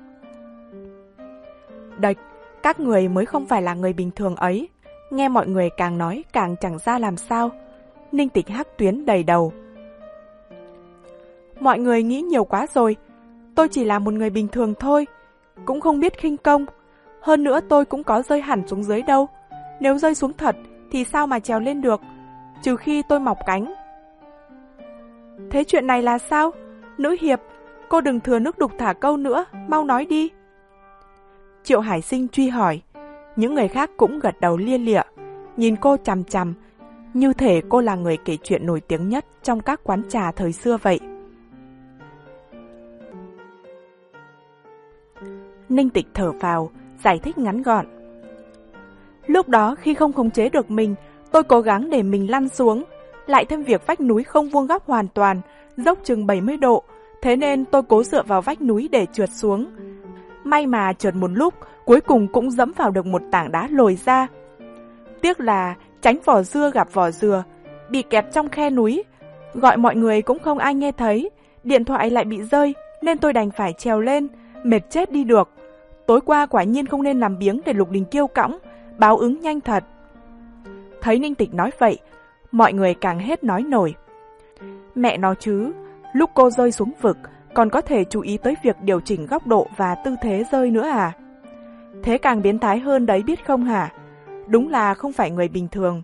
Đệch, các người mới không phải là người bình thường ấy. Nghe mọi người càng nói càng chẳng ra làm sao. Ninh Tịch hắc tuyến đầy đầu. Mọi người nghĩ nhiều quá rồi. Tôi chỉ là một người bình thường thôi, cũng không biết khinh công. Hơn nữa tôi cũng có rơi hẳn xuống dưới đâu. Nếu rơi xuống thật thì sao mà trèo lên được, trừ khi tôi mọc cánh. Thế chuyện này là sao? Nữ hiệp, cô đừng thừa nước đục thả câu nữa, mau nói đi. Triệu Hải Sinh truy hỏi. Những người khác cũng gật đầu lia lịa, nhìn cô chằm chằm, như thể cô là người kể chuyện nổi tiếng nhất trong các quán trà thời xưa vậy. Ninh Tịch thở phào, giải thích ngắn gọn. Lúc đó khi không khống chế được mình, tôi cố gắng để mình lăn xuống, lại thêm việc vách núi không vuông góc hoàn toàn, dốc chừng bảy mươi độ, thế nên tôi cố dựa vào vách núi để trượt xuống. May mà trượt một lúc, cuối cùng cũng dẫm vào được một tảng đá lồi ra. Tiếc là tránh vỏ dưa gặp vỏ dừa, bị kẹt trong khe núi, gọi mọi người cũng không ai nghe thấy, điện thoại lại bị rơi nên tôi đành phải trèo lên, mệt chết đi được. Tối qua quả nhiên không nên làm biếng để Lục Đình Kiêu cõng, báo ứng nhanh thật. Thấy Ninh Tịch nói vậy, mọi người càng hết nói nổi. Mẹ nó chứ, lúc cô rơi xuống vực còn có thể chú ý tới việc điều chỉnh góc độ và tư thế rơi nữa à? Thế càng biến thái hơn đấy biết không hả? Đúng là không phải người bình thường.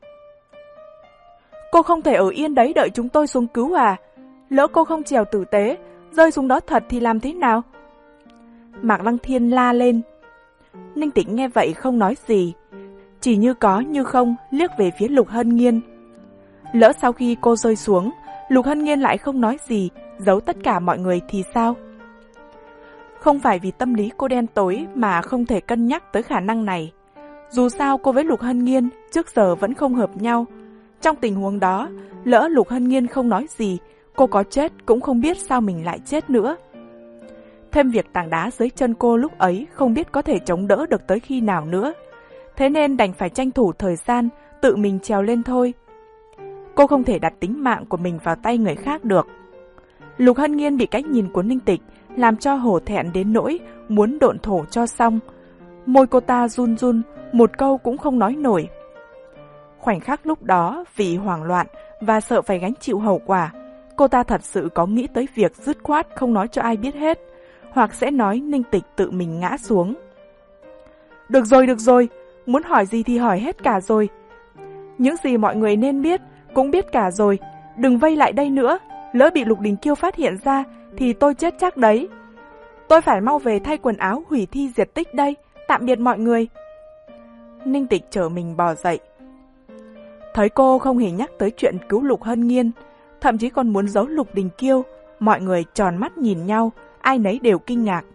Cô không thể ở yên đấy đợi chúng tôi xuống cứu à? Lỡ cô không trèo tử tế, rơi xuống đó thật thì làm thế nào? Mạc Lăng Thiên la lên. Ninh Tịch nghe vậy không nói gì, chỉ như có như không liếc về phía Lục Hân Nghiên. Lỡ sau khi cô rơi xuống, Lục Hân Nghiên lại không nói gì, giấu tất cả mọi người thì sao? Không phải vì tâm lý cô đen tối mà không thể cân nhắc tới khả năng này. Dù sao cô với Lục Hân Nghiên trước giờ vẫn không hợp nhau. Trong tình huống đó, lỡ Lục Hân Nghiên không nói gì, cô có chết cũng không biết sao mình lại chết nữa. Thêm việc tảng đá dưới chân cô lúc ấy không biết có thể chống đỡ được tới khi nào nữa. Thế nên đành phải tranh thủ thời gian tự mình trèo lên thôi. Cô không thể đặt tính mạng của mình vào tay người khác được. Lục Hân Nghiên bị cách nhìn của Ninh Tịch làm cho hổ thẹn đến nỗi muốn độn thổ cho xong. Môi cô ta run run, một câu cũng không nói nổi. Khoảnh khắc lúc đó, vì hoảng loạn và sợ phải gánh chịu hậu quả, cô ta thật sự có nghĩ tới việc dứt khoát không nói cho ai biết hết, hoặc sẽ nói Ninh Tịch tự mình ngã xuống. Được rồi, được rồi, muốn hỏi gì thì hỏi hết cả rồi. Những gì mọi người nên biết, cũng biết cả rồi, đừng vây lại đây nữa, lỡ bị Lục Đình Kiêu phát hiện ra thì tôi chết chắc đấy. Tôi phải mau về thay quần áo hủy thi diệt tích đây, tạm biệt mọi người. Ninh Tịch trở mình bò dậy. Thấy cô không hề nhắc tới chuyện cứu Lục Hân Nghiên, thậm chí còn muốn giấu Lục Đình Kiêu, mọi người tròn mắt nhìn nhau, ai nấy đều kinh ngạc.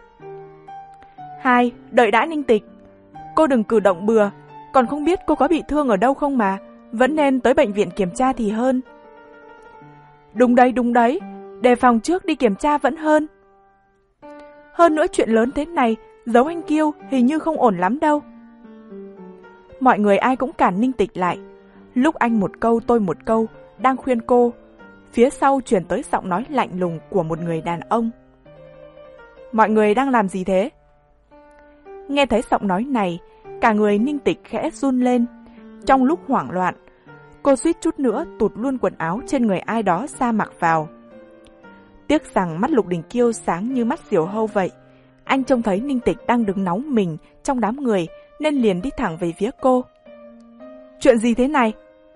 Hai, đợi đã Ninh Tịch. Cô đừng cử động bừa, còn không biết cô có bị thương ở đâu không mà, vẫn nên tới bệnh viện kiểm tra thì hơn. Đúng đấy, đúng đấy, đề phòng trước đi kiểm tra vẫn hơn. Hơn nữa chuyện lớn thế này, giấu anh Kiêu hình như không ổn lắm đâu. Mọi người ai cũng cản Ninh Tịch lại. Lúc anh một câu tôi một câu, đang khuyên cô, phía sau truyền tới giọng nói lạnh lùng của một người đàn ông. Mọi người đang làm gì thế? Nghe thấy giọng nói này, cả người Ninh Tịch khẽ run lên. Trong lúc hoảng loạn, cô suýt chút nữa tụt luôn quần áo trên người ai đó ra mặc vào. Tiếc rằng mắt Lục Đình Kiêu sáng như mắt diều hâu vậy. Anh trông thấy Ninh Tịch đang đứng náu mình trong đám người nên liền đi thẳng về phía cô. Chuyện gì thế này?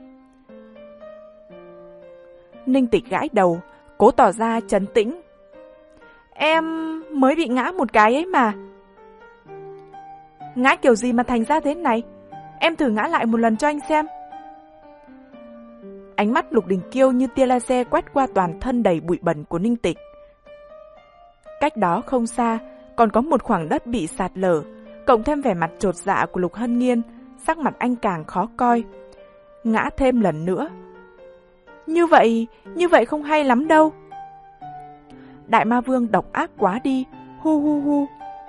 Ninh Tịch gãi đầu, cố tỏ ra trấn tĩnh. Em mới bị ngã một cái ấy mà. Ngã kiểu gì mà thành ra thế này? Em thử ngã lại một lần cho anh xem. Ánh mắt Lục Đình Kiêu như tia laser quét qua toàn thân đầy bụi bẩn của Ninh Tịch. Cách đó không xa, còn có một khoảng đất bị sạt lở, cộng thêm vẻ mặt chột dạ của Lục Hân Nghiên, sắc mặt anh càng khó coi. Ngã thêm lần nữa. Như vậy, như vậy không hay lắm đâu. Đại Ma Vương độc ác quá đi, hu hu hu.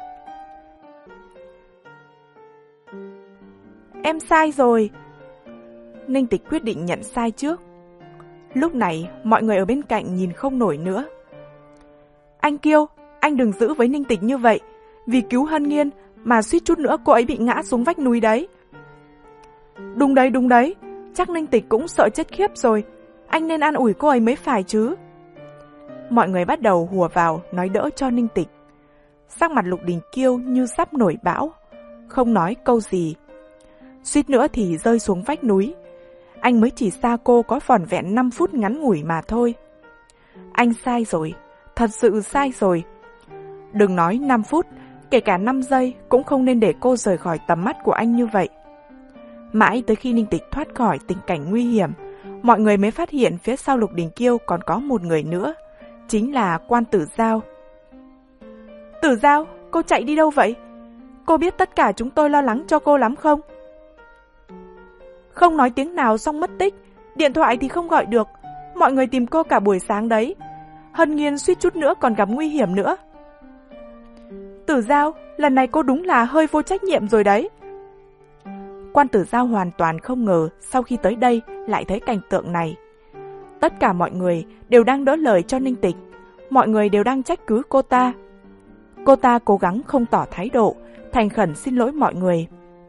Em sai rồi. Ninh Tịch quyết định nhận sai trước. Lúc này, mọi người ở bên cạnh nhìn không nổi nữa. Anh Kiêu, anh đừng giữ với Ninh Tịch như vậy. Vì cứu Hân Nghiên mà suýt chút nữa cô ấy bị ngã xuống vách núi đấy. Đúng đấy, đúng đấy. Chắc Ninh Tịch cũng sợ chết khiếp rồi. Anh nên an ủi cô ấy mới phải chứ. Mọi người bắt đầu hùa vào nói đỡ cho Ninh Tịch. Sắc mặt Lục Đình Kiêu như sắp nổi bão, không nói câu gì. Suýt nữa thì rơi xuống vách núi. Anh mới chỉ xa cô có vỏn vẹn năm phút ngắn ngủi mà thôi. Anh sai rồi, thật sự sai rồi. Đừng nói năm phút, kể cả năm giây cũng không nên để cô rời khỏi tầm mắt của anh như vậy. Mãi tới khi Ninh Tịch thoát khỏi tình cảnh nguy hiểm, mọi người mới phát hiện phía sau Lục Đình Kiêu còn có một người nữa, chính là Quan Tử Giao. Tử Giao, cô chạy đi đâu vậy? Cô biết tất cả chúng tôi lo lắng cho cô lắm không? Không nói tiếng nào xong mất tích, điện thoại thì không gọi được. Mọi người tìm cô cả buổi sáng đấy. Hân Nghiên suýt chút nữa còn gặp nguy hiểm nữa. Tử Giao, lần này cô đúng là hơi vô trách nhiệm rồi đấy. Quan Tử Giao hoàn toàn không ngờ sau khi tới đây lại thấy cảnh tượng này. Tất cả mọi người đều đang đỡ lời cho Ninh Tịch. Mọi người đều đang trách cứ cô ta. Cô ta cố gắng không tỏ thái độ, thành khẩn xin lỗi mọi người.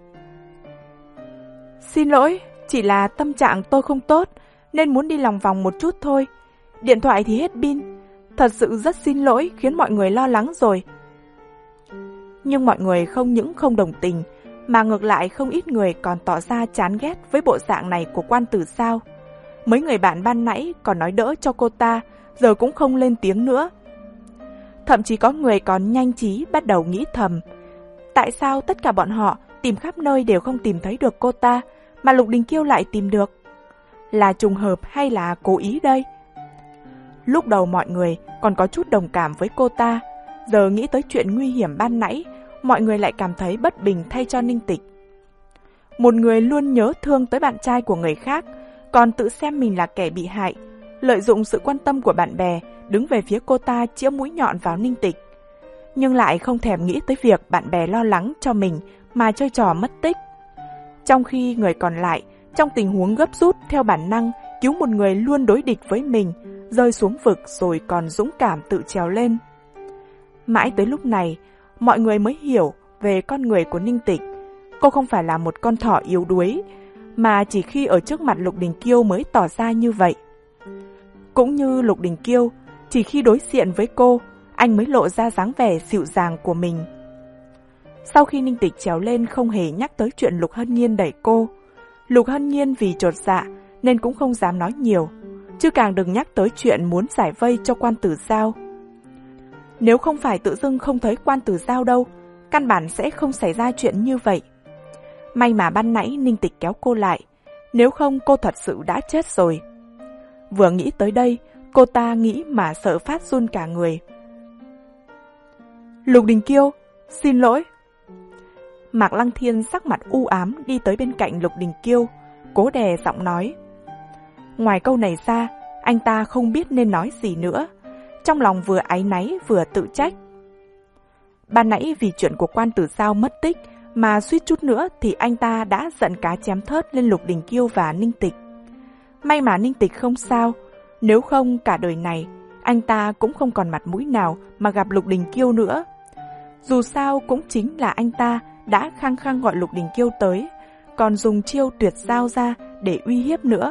Xin lỗi, chỉ là tâm trạng tôi không tốt nên muốn đi lòng vòng một chút thôi. Điện thoại thì hết pin. Thật sự rất xin lỗi khiến mọi người lo lắng rồi. Nhưng mọi người không những không đồng tình, mà ngược lại không ít người còn tỏ ra chán ghét với bộ dạng này của Quan Tử Giao. Mấy người bạn ban nãy còn nói đỡ cho cô ta, giờ cũng không lên tiếng nữa. Thậm chí có người còn nhanh trí bắt đầu nghĩ thầm. Tại sao tất cả bọn họ tìm khắp nơi đều không tìm thấy được cô ta, mà Lục Đình Kiêu lại tìm được? Là trùng hợp hay là cố ý đây? Lúc đầu mọi người còn có chút đồng cảm với cô ta, giờ nghĩ tới chuyện nguy hiểm ban nãy, mọi người lại cảm thấy bất bình thay cho Ninh Tịch. Một người luôn nhớ thương tới bạn trai của người khác, còn tự xem mình là kẻ bị hại, lợi dụng sự quan tâm của bạn bè, đứng về phía cô ta chĩa mũi nhọn vào Ninh Tịch. Nhưng lại không thèm nghĩ tới việc bạn bè lo lắng cho mình mà chơi trò mất tích. Trong khi người còn lại, trong tình huống gấp rút theo bản năng, cứu một người luôn đối địch với mình, rơi xuống vực rồi còn dũng cảm tự trèo lên. Mãi tới lúc này, mọi người mới hiểu về con người của Ninh Tịch. Cô không phải là một con thỏ yếu đuối, mà chỉ khi ở trước mặt Lục Đình Kiêu mới tỏ ra như vậy. Cũng như Lục Đình Kiêu, chỉ khi đối diện với cô, anh mới lộ ra dáng vẻ dịu dàng của mình. Sau khi Ninh Tịch trèo lên không hề nhắc tới chuyện Lục Hân Nghiên đẩy cô. Lục Hân Nghiên vì chột dạ nên cũng không dám nói nhiều, chứ càng đừng nhắc tới chuyện muốn giải vây cho Quan Tử Giao. Nếu không phải tự dưng không thấy Quan Tử Giao đâu, căn bản sẽ không xảy ra chuyện như vậy. May mà ban nãy Ninh Tịch kéo cô lại, nếu không cô thật sự đã chết rồi. Vừa nghĩ tới đây, cô ta nghĩ mà sợ phát run cả người. Lục Đình Kiêu, xin lỗi. Mạc Lăng Thiên sắc mặt u ám đi tới bên cạnh Lục Đình Kiêu, cố đè giọng nói. Ngoài câu này ra, anh ta không biết nên nói gì nữa, trong lòng vừa áy náy vừa tự trách. Ban nãy vì chuyện của Quan Tử Giao mất tích mà suýt chút nữa thì anh ta đã giận cá chém thớt lên Lục Đình Kiêu và Ninh Tịch. May mà Ninh Tịch không sao, nếu không cả đời này anh ta cũng không còn mặt mũi nào mà gặp Lục Đình Kiêu nữa. Dù sao cũng chính là anh ta đã khăng khăng gọi Lục Đình Kiêu tới, còn dùng chiêu tuyệt giao ra để uy hiếp nữa.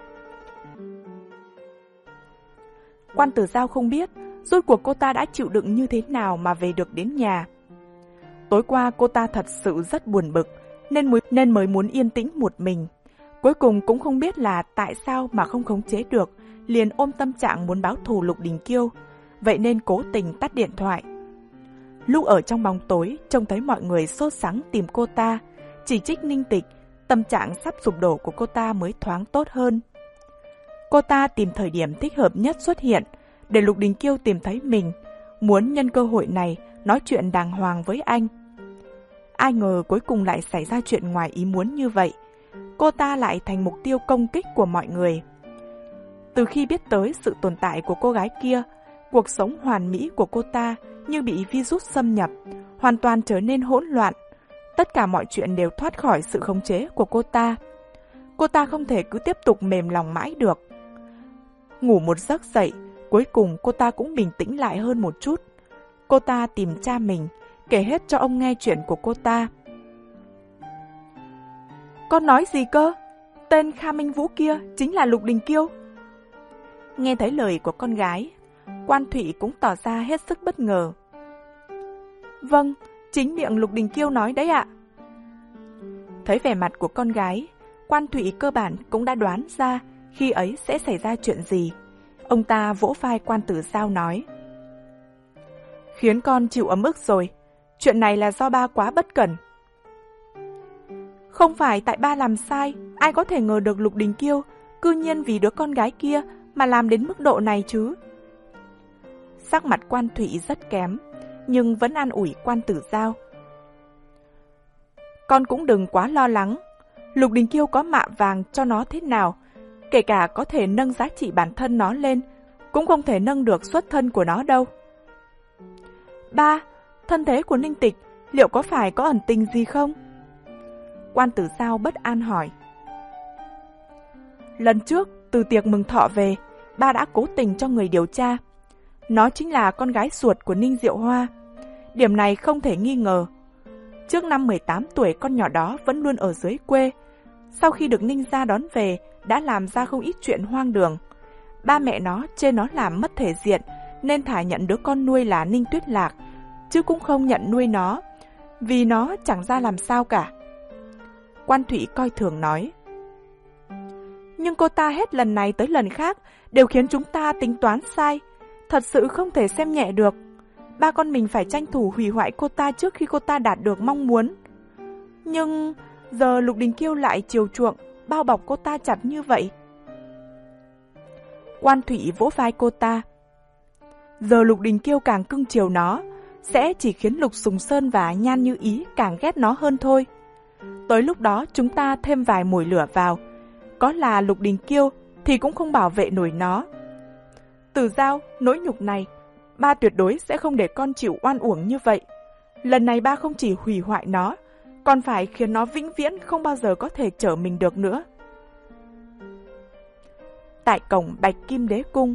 Quan Tử Giao không biết rốt cuộc cô ta đã chịu đựng như thế nào mà về được đến nhà. Tối qua cô ta thật sự rất buồn bực, nên mới, nên mới muốn yên tĩnh một mình. Cuối cùng cũng không biết là tại sao mà không khống chế được, liền ôm tâm trạng muốn báo thù Lục Đình Kiêu, vậy nên cố tình tắt điện thoại. Lúc ở trong bóng tối, trông thấy mọi người sốt sắng tìm cô ta, chỉ trích Ninh Tịch, tâm trạng sắp sụp đổ của cô ta mới thoáng tốt hơn. Cô ta tìm thời điểm thích hợp nhất xuất hiện, để Lục Đình Kiêu tìm thấy mình, muốn nhân cơ hội này nói chuyện đàng hoàng với anh. Ai ngờ cuối cùng lại xảy ra chuyện ngoài ý muốn như vậy. Cô ta lại thành mục tiêu công kích của mọi người. Từ khi biết tới sự tồn tại của cô gái kia, cuộc sống hoàn mỹ của cô ta như bị virus xâm nhập, hoàn toàn trở nên hỗn loạn. Tất cả mọi chuyện đều thoát khỏi sự khống chế của cô ta. Cô ta không thể cứ tiếp tục mềm lòng mãi được. Ngủ một giấc dậy, cuối cùng cô ta cũng bình tĩnh lại hơn một chút. Cô ta tìm cha mình, kể hết cho ông nghe chuyện của cô ta. Con nói gì cơ? Tên Kha Minh Vũ kia chính là Lục Đình Kiêu. Nghe thấy lời của con gái, Quan Thụy cũng tỏ ra hết sức bất ngờ. Vâng, chính miệng Lục Đình Kiêu nói đấy ạ. Thấy vẻ mặt của con gái, Quan Thụy cơ bản cũng đã đoán ra khi ấy sẽ xảy ra chuyện gì. Ông ta vỗ vai Quan Tử Giao nói: Khiến con chịu ấm ức rồi, chuyện này là do ba quá bất cẩn. Không phải tại ba làm sai, ai có thể ngờ được Lục Đình Kiêu cư nhiên vì đứa con gái kia mà làm đến mức độ này chứ. Sắc mặt Quan Thụy rất kém, nhưng vẫn an ủi Quan Tử Giao: Con cũng đừng quá lo lắng, Lục Đình Kiêu có mạ vàng cho nó thế nào, kể cả có thể nâng giá trị bản thân nó lên, cũng không thể nâng được xuất thân của nó đâu. Ba, thân thế của Ninh Tịch liệu có phải có ẩn tình gì không? Quan Tử Giao bất an hỏi. Lần trước, từ tiệc mừng thọ về, ba đã cố tình cho người điều tra. Nó chính là con gái ruột của Ninh Diệu Hoa. Điểm này không thể nghi ngờ. Trước năm mười tám tuổi, con nhỏ đó vẫn luôn ở dưới quê. Sau khi được Ninh gia đón về, đã làm ra không ít chuyện hoang đường. Ba mẹ nó chê nó làm mất thể diện, nên thả nhận đứa con nuôi là Ninh Tuyết Lạc, chứ cũng không nhận nuôi nó, vì nó chẳng ra làm sao cả. Quan Thụy coi thường nói. Nhưng cô ta hết lần này tới lần khác đều khiến chúng ta tính toán sai, thật sự không thể xem nhẹ được. Ba con mình phải tranh thủ hủy hoại cô ta trước khi cô ta đạt được mong muốn. Nhưng giờ Lục Đình Kiêu lại chiều chuộng, bao bọc cô ta chặt như vậy. Quan Thụy vỗ vai cô ta. Giờ Lục Đình Kiêu càng cưng chiều nó, sẽ chỉ khiến Lục Sùng Sơn và Nhan Như Ý càng ghét nó hơn thôi. Tới lúc đó chúng ta thêm vài mồi lửa vào, có là Lục Đình Kiêu thì cũng không bảo vệ nổi nó. Tử Giao, nỗi nhục này, ba tuyệt đối sẽ không để con chịu oan uổng như vậy. Lần này ba không chỉ hủy hoại nó, còn phải khiến nó vĩnh viễn không bao giờ có thể trở mình được nữa. Tại cổng Bạch Kim Đế Cung.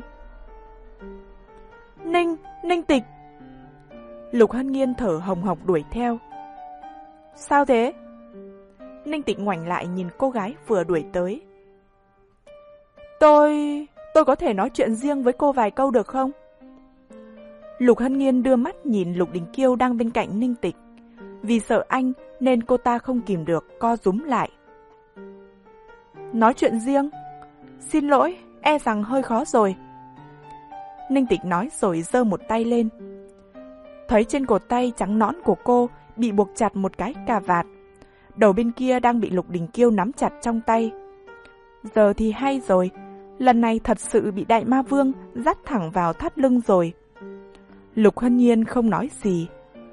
Ninh, Ninh Tịch. Lục Hân Nghiên thở hồng hộc đuổi theo. Sao thế? Ninh Tịch ngoảnh lại nhìn cô gái vừa đuổi tới. Tôi... tôi có thể nói chuyện riêng với cô vài câu được không? Lục Hân Nghiên đưa mắt nhìn Lục Đình Kiêu đang bên cạnh Ninh Tịch. Vì sợ anh nên cô ta không kìm được co rúm lại. Nói chuyện riêng? Xin lỗi, e rằng hơi khó rồi. Ninh Tịch nói rồi giơ một tay lên. Thấy trên cổ tay trắng nõn của cô bị buộc chặt một cái cà vạt. Đầu bên kia đang bị Lục Đình Kiêu nắm chặt trong tay. Giờ thì hay rồi, lần này thật sự bị Đại Ma Vương dắt thẳng vào thắt lưng rồi. Lục Hân Nhiên không nói gì.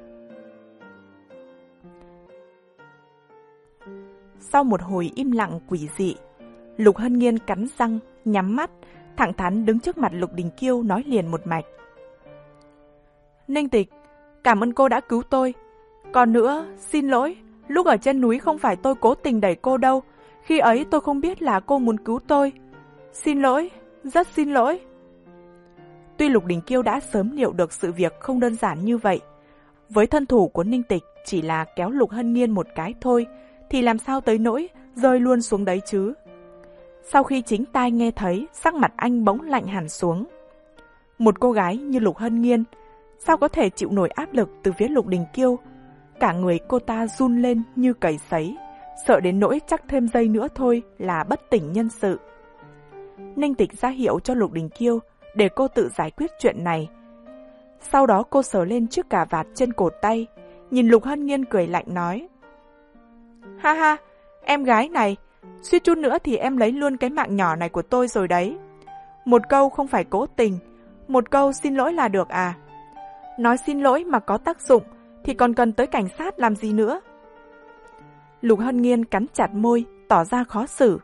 Sau một hồi im lặng quỷ dị, Lục Hân Nhiên cắn răng, nhắm mắt, thẳng thắn đứng trước mặt Lục Đình Kiêu nói liền một mạch. Ninh Tịch, cảm ơn cô đã cứu tôi. Còn nữa, xin lỗi, lúc ở trên núi không phải tôi cố tình đẩy cô đâu. Khi ấy tôi không biết là cô muốn cứu tôi. Xin lỗi, rất xin lỗi. Tuy Lục Đình Kiêu đã sớm liệu được sự việc không đơn giản như vậy, Với thân thủ của Ninh Tịch chỉ là kéo Lục Hân Nghiên một cái thôi, thì làm sao tới nỗi rơi luôn xuống đấy chứ. Sau khi chính tai nghe thấy, sắc mặt anh bỗng lạnh hẳn xuống. Một cô gái như Lục Hân Nghiên, sao có thể chịu nổi áp lực từ phía Lục Đình Kiêu? Cả người cô ta run lên như cầy sấy, sợ đến nỗi chắc thêm giây nữa thôi là bất tỉnh nhân sự. Ninh Tịch ra hiệu cho Lục Đình Kiêu để cô tự giải quyết chuyện này. Sau đó cô sờ lên chiếc cà vạt trên cổ tay, nhìn Lục Hân Nghiên cười lạnh nói: Ha ha, em gái này, suýt chút nữa thì em lấy luôn cái mạng nhỏ này của tôi rồi đấy. Một câu không phải cố tình, một câu xin lỗi là được à? Nói xin lỗi mà có tác dụng thì còn cần tới cảnh sát làm gì nữa? Lục Hân Nghiên cắn chặt môi, tỏ ra khó xử.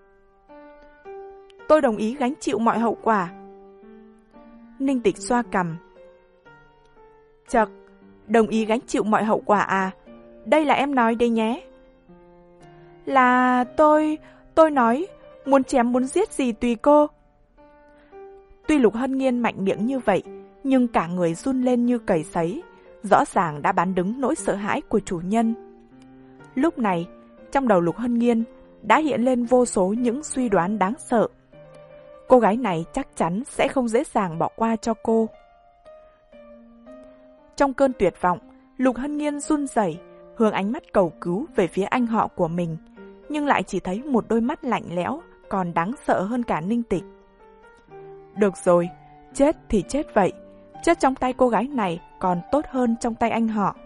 Tôi đồng ý gánh chịu mọi hậu quả. Ninh Tịch xoa cằm. Chậc, đồng ý gánh chịu mọi hậu quả à? Đây là em nói đây nhé. Là tôi, tôi nói, muốn chém muốn giết gì tùy cô. Tuy Lục Hân Nghiên mạnh miệng như vậy, nhưng cả người run lên như cầy sấy, rõ ràng đã bán đứng nỗi sợ hãi của chủ nhân. Lúc này, trong đầu Lục Hân Nghiên đã hiện lên vô số những suy đoán đáng sợ. Cô gái này chắc chắn sẽ không dễ dàng bỏ qua cho cô. Trong cơn tuyệt vọng, Lục Hân Nghiên run rẩy, hướng ánh mắt cầu cứu về phía anh họ của mình, nhưng lại chỉ thấy một đôi mắt lạnh lẽo, còn đáng sợ hơn cả Ninh Tịch. Được rồi, chết thì chết vậy, chết trong tay cô gái này còn tốt hơn trong tay anh họ.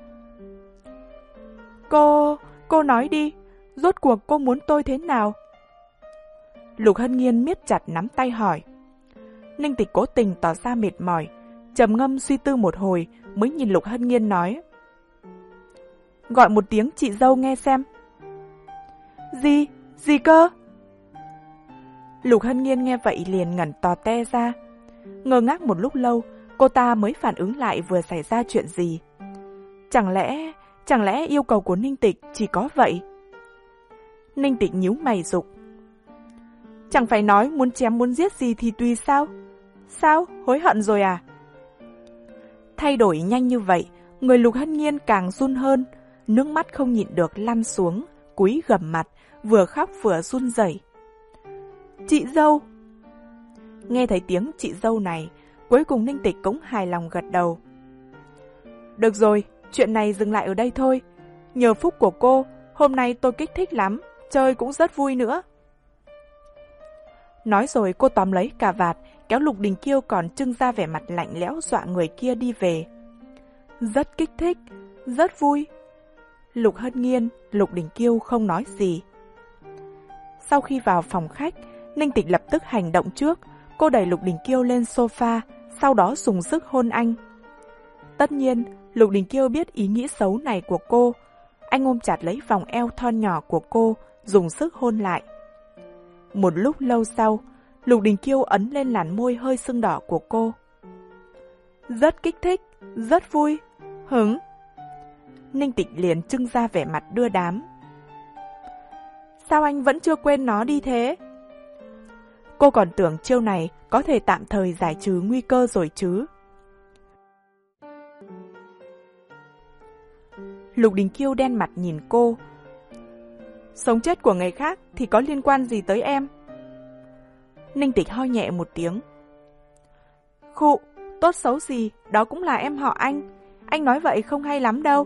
Cô, cô nói đi, rốt cuộc cô muốn tôi thế nào? Lục Hân Nghiên miết chặt nắm tay hỏi. Ninh Tịch cố tình tỏ ra mệt mỏi, trầm ngâm suy tư một hồi mới nhìn Lục Hân Nghiên nói: Gọi một tiếng chị dâu nghe xem. Gì? Gì cơ? Lục Hân Nghiên nghe vậy liền ngẩn tò te ra. Ngơ ngác một lúc lâu, cô ta mới phản ứng lại vừa xảy ra chuyện gì. Chẳng lẽ, chẳng lẽ yêu cầu của Ninh Tịch chỉ có vậy? Ninh Tịch nhíu mày giục. Chẳng phải nói muốn chém muốn giết gì thì tùy sao? Sao? Hối hận rồi à? Thay đổi nhanh như vậy, người Lục Hân Nghiên càng run hơn, nước mắt không nhịn được lăn xuống, cúi gằm mặt, vừa khóc vừa run rẩy. Chị dâu! Nghe thấy tiếng chị dâu này, cuối cùng Ninh Tịch cũng hài lòng gật đầu. Được rồi, chuyện này dừng lại ở đây thôi. Nhờ phúc của cô, hôm nay tôi kích thích lắm, chơi cũng rất vui nữa. Nói rồi cô tóm lấy cà vạt, kéo Lục Đình Kiêu còn trưng ra vẻ mặt lạnh lẽo dọa người kia đi về. Rất kích thích, rất vui. Lục Hân Nghiên, Lục Đình Kiêu không nói gì. Sau khi vào phòng khách, Ninh Tịch lập tức hành động trước. Cô đẩy Lục Đình Kiêu lên sofa, sau đó dùng sức hôn anh. Tất nhiên, Lục Đình Kiêu biết ý nghĩ xấu này của cô. Anh ôm chặt lấy vòng eo thon nhỏ của cô, dùng sức hôn lại. Một lúc lâu sau, Lục Đình Kiêu ấn lên làn môi hơi sưng đỏ của cô. Rất kích thích, rất vui, hứng. Ninh Tịch liền trưng ra vẻ mặt đưa đám. Sao anh vẫn chưa quên nó đi thế? Cô còn tưởng chiêu này có thể tạm thời giải trừ nguy cơ rồi chứ. Lục Đình Kiêu đen mặt nhìn cô. Sống chết của người khác thì có liên quan gì tới em? Ninh Tịch ho nhẹ một tiếng. Khụ, tốt xấu gì, đó cũng là em họ anh. Anh nói vậy không hay lắm đâu.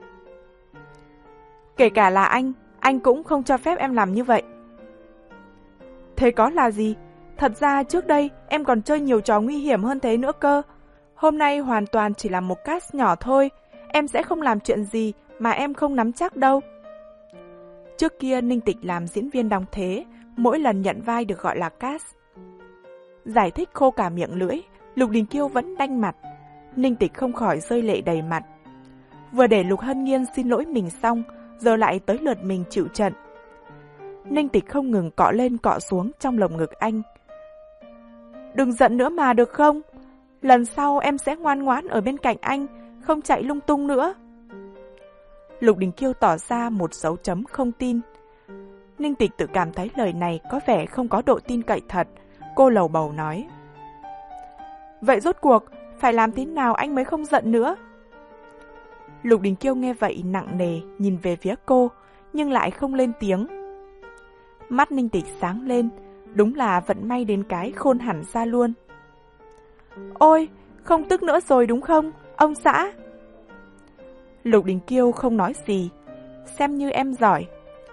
Kể cả là anh, anh cũng không cho phép em làm như vậy. Thế có là gì? Thật ra trước đây em còn chơi nhiều trò nguy hiểm hơn thế nữa cơ. Hôm nay hoàn toàn chỉ là một cast nhỏ thôi. Em sẽ không làm chuyện gì mà em không nắm chắc đâu. Trước kia Ninh Tịch làm diễn viên đóng thế, mỗi lần nhận vai được gọi là cast. Giải thích khô cả miệng lưỡi, Lục Đình Kiêu vẫn đanh mặt. Ninh Tịch không khỏi rơi lệ đầy mặt. Vừa để Lục Hân Nghiên xin lỗi mình xong, giờ lại tới lượt mình chịu trận. Ninh Tịch không ngừng cọ lên cọ xuống trong lồng ngực anh. Đừng giận nữa mà được không? Lần sau em sẽ ngoan ngoãn ở bên cạnh anh, không chạy lung tung nữa. Lục Đình Kiêu tỏ ra một dấu chấm không tin. Ninh Tịch tự cảm thấy lời này có vẻ không có độ tin cậy thật. Cô lầu bầu nói. Vậy rốt cuộc, phải làm thế nào anh mới không giận nữa? Lục Đình Kiêu nghe vậy nặng nề nhìn về phía cô, nhưng lại không lên tiếng. Mắt Ninh Tịch sáng lên, đúng là vận may đến cái khôn hẳn ra luôn. Ôi, không tức nữa rồi đúng không, ông xã? Lục Đình Kiêu không nói gì, xem như em giỏi.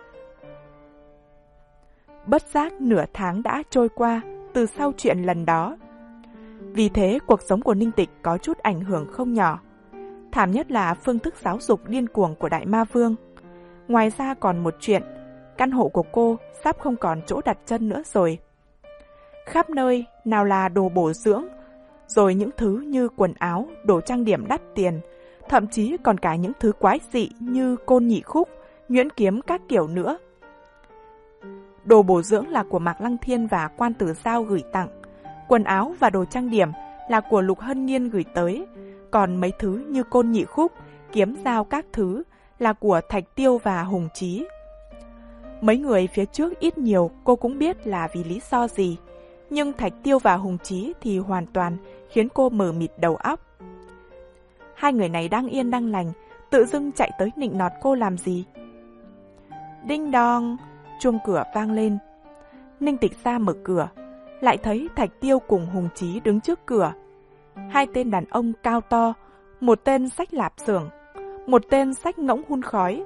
Bất giác nửa tháng đã trôi qua từ sau chuyện lần đó. Vì thế cuộc sống của Ninh Tịch có chút ảnh hưởng không nhỏ. Thảm nhất là phương thức giáo dục điên cuồng của Đại Ma Vương. Ngoài ra còn một chuyện, căn hộ của cô sắp không còn chỗ đặt chân nữa rồi. Khắp nơi nào là đồ bổ dưỡng, rồi những thứ như quần áo, đồ trang điểm đắt tiền, thậm chí còn cả những thứ quái dị như côn nhị khúc, nhuyễn kiếm các kiểu nữa. Đồ bổ dưỡng là của Mạc Lăng Thiên và Quan Tử Giao gửi tặng, quần áo và đồ trang điểm là của Lục Hân Nhiên gửi tới, còn mấy thứ như côn nhị khúc, kiếm dao các thứ là của Thạch Tiêu và Hùng Chí. Mấy người phía trước ít nhiều cô cũng biết là vì lý do gì, nhưng Thạch Tiêu và Hùng Chí thì hoàn toàn khiến cô mờ mịt đầu óc. Hai người này đang yên đang lành, tự dưng chạy tới nịnh nọt cô làm gì? Đinh đong, chuông cửa vang lên. Ninh Tịch ra mở cửa, lại thấy Thạch Tiêu cùng Hùng Chí đứng trước cửa. Hai tên đàn ông cao to, một tên xách lạp xưởng, một tên xách ngỗng hun khói.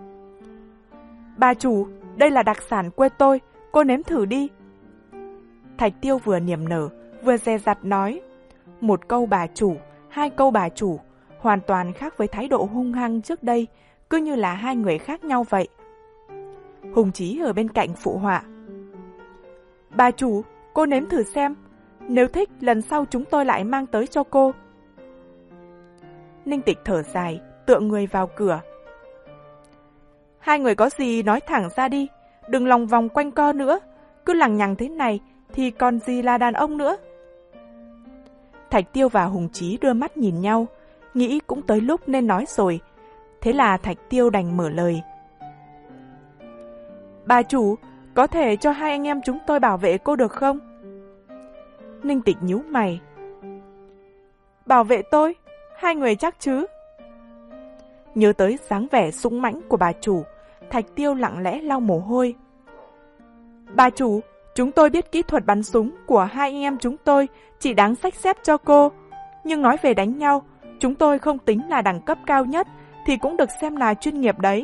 Bà chủ, đây là đặc sản quê tôi, cô nếm thử đi. Thạch Tiêu vừa niềm nở, vừa dè dặt nói. Một câu bà chủ, hai câu bà chủ, hoàn toàn khác với thái độ hung hăng trước đây, cứ như là hai người khác nhau vậy. Hùng Chí ở bên cạnh phụ họa. Bà chủ, cô nếm thử xem, nếu thích lần sau chúng tôi lại mang tới cho cô. Ninh Tịch thở dài, tựa người vào cửa. Hai người có gì nói thẳng ra đi, đừng lòng vòng quanh co nữa, cứ lằng nhằng thế này thì còn gì là đàn ông nữa. Thạch Tiêu và Hùng Chí đưa mắt nhìn nhau, nghĩ cũng tới lúc nên nói rồi. Thế là Thạch Tiêu đành mở lời. Bà chủ, có thể cho hai anh em chúng tôi bảo vệ cô được không? Ninh Tịch nhíu mày. Bảo vệ tôi? Hai người chắc chứ? Nhớ tới dáng vẻ sũng mãnh của bà chủ, Thạch Tiêu lặng lẽ lau mồ hôi. Bà chủ, chúng tôi biết kỹ thuật bắn súng của hai anh em chúng tôi chỉ đáng xách xếp cho cô. Nhưng nói về đánh nhau, chúng tôi không tính là đẳng cấp cao nhất thì cũng được xem là chuyên nghiệp đấy.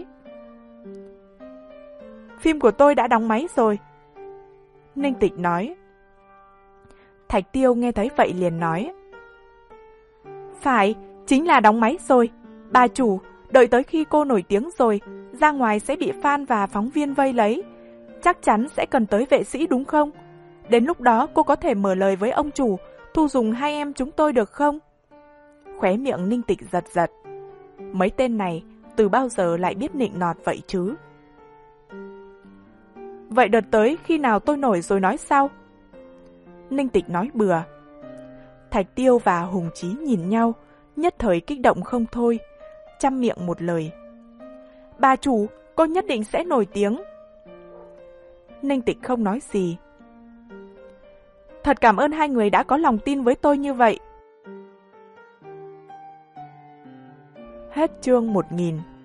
Phim của tôi đã đóng máy rồi. Ninh Tịch nói. Thạch Tiêu nghe thấy vậy liền nói. Phải, chính là đóng máy rồi. Bà chủ, đợi tới khi cô nổi tiếng rồi, ra ngoài sẽ bị fan và phóng viên vây lấy. Chắc chắn sẽ cần tới vệ sĩ đúng không? Đến lúc đó cô có thể mở lời với ông chủ, thu dùng hai em chúng tôi được không? Khóe miệng Ninh Tịch giật giật. Mấy tên này từ bao giờ lại biết nịnh nọt vậy chứ? Vậy đợt tới khi nào tôi nổi rồi nói sau? Ninh Tịch nói bừa. Thạch Tiêu và Hùng Chí nhìn nhau, nhất thời kích động không thôi, chăm miệng một lời. Bà chủ, cô nhất định sẽ nổi tiếng. Ninh Tịch không nói gì. Thật cảm ơn hai người đã có lòng tin với tôi như vậy. Hết chương một nghìn.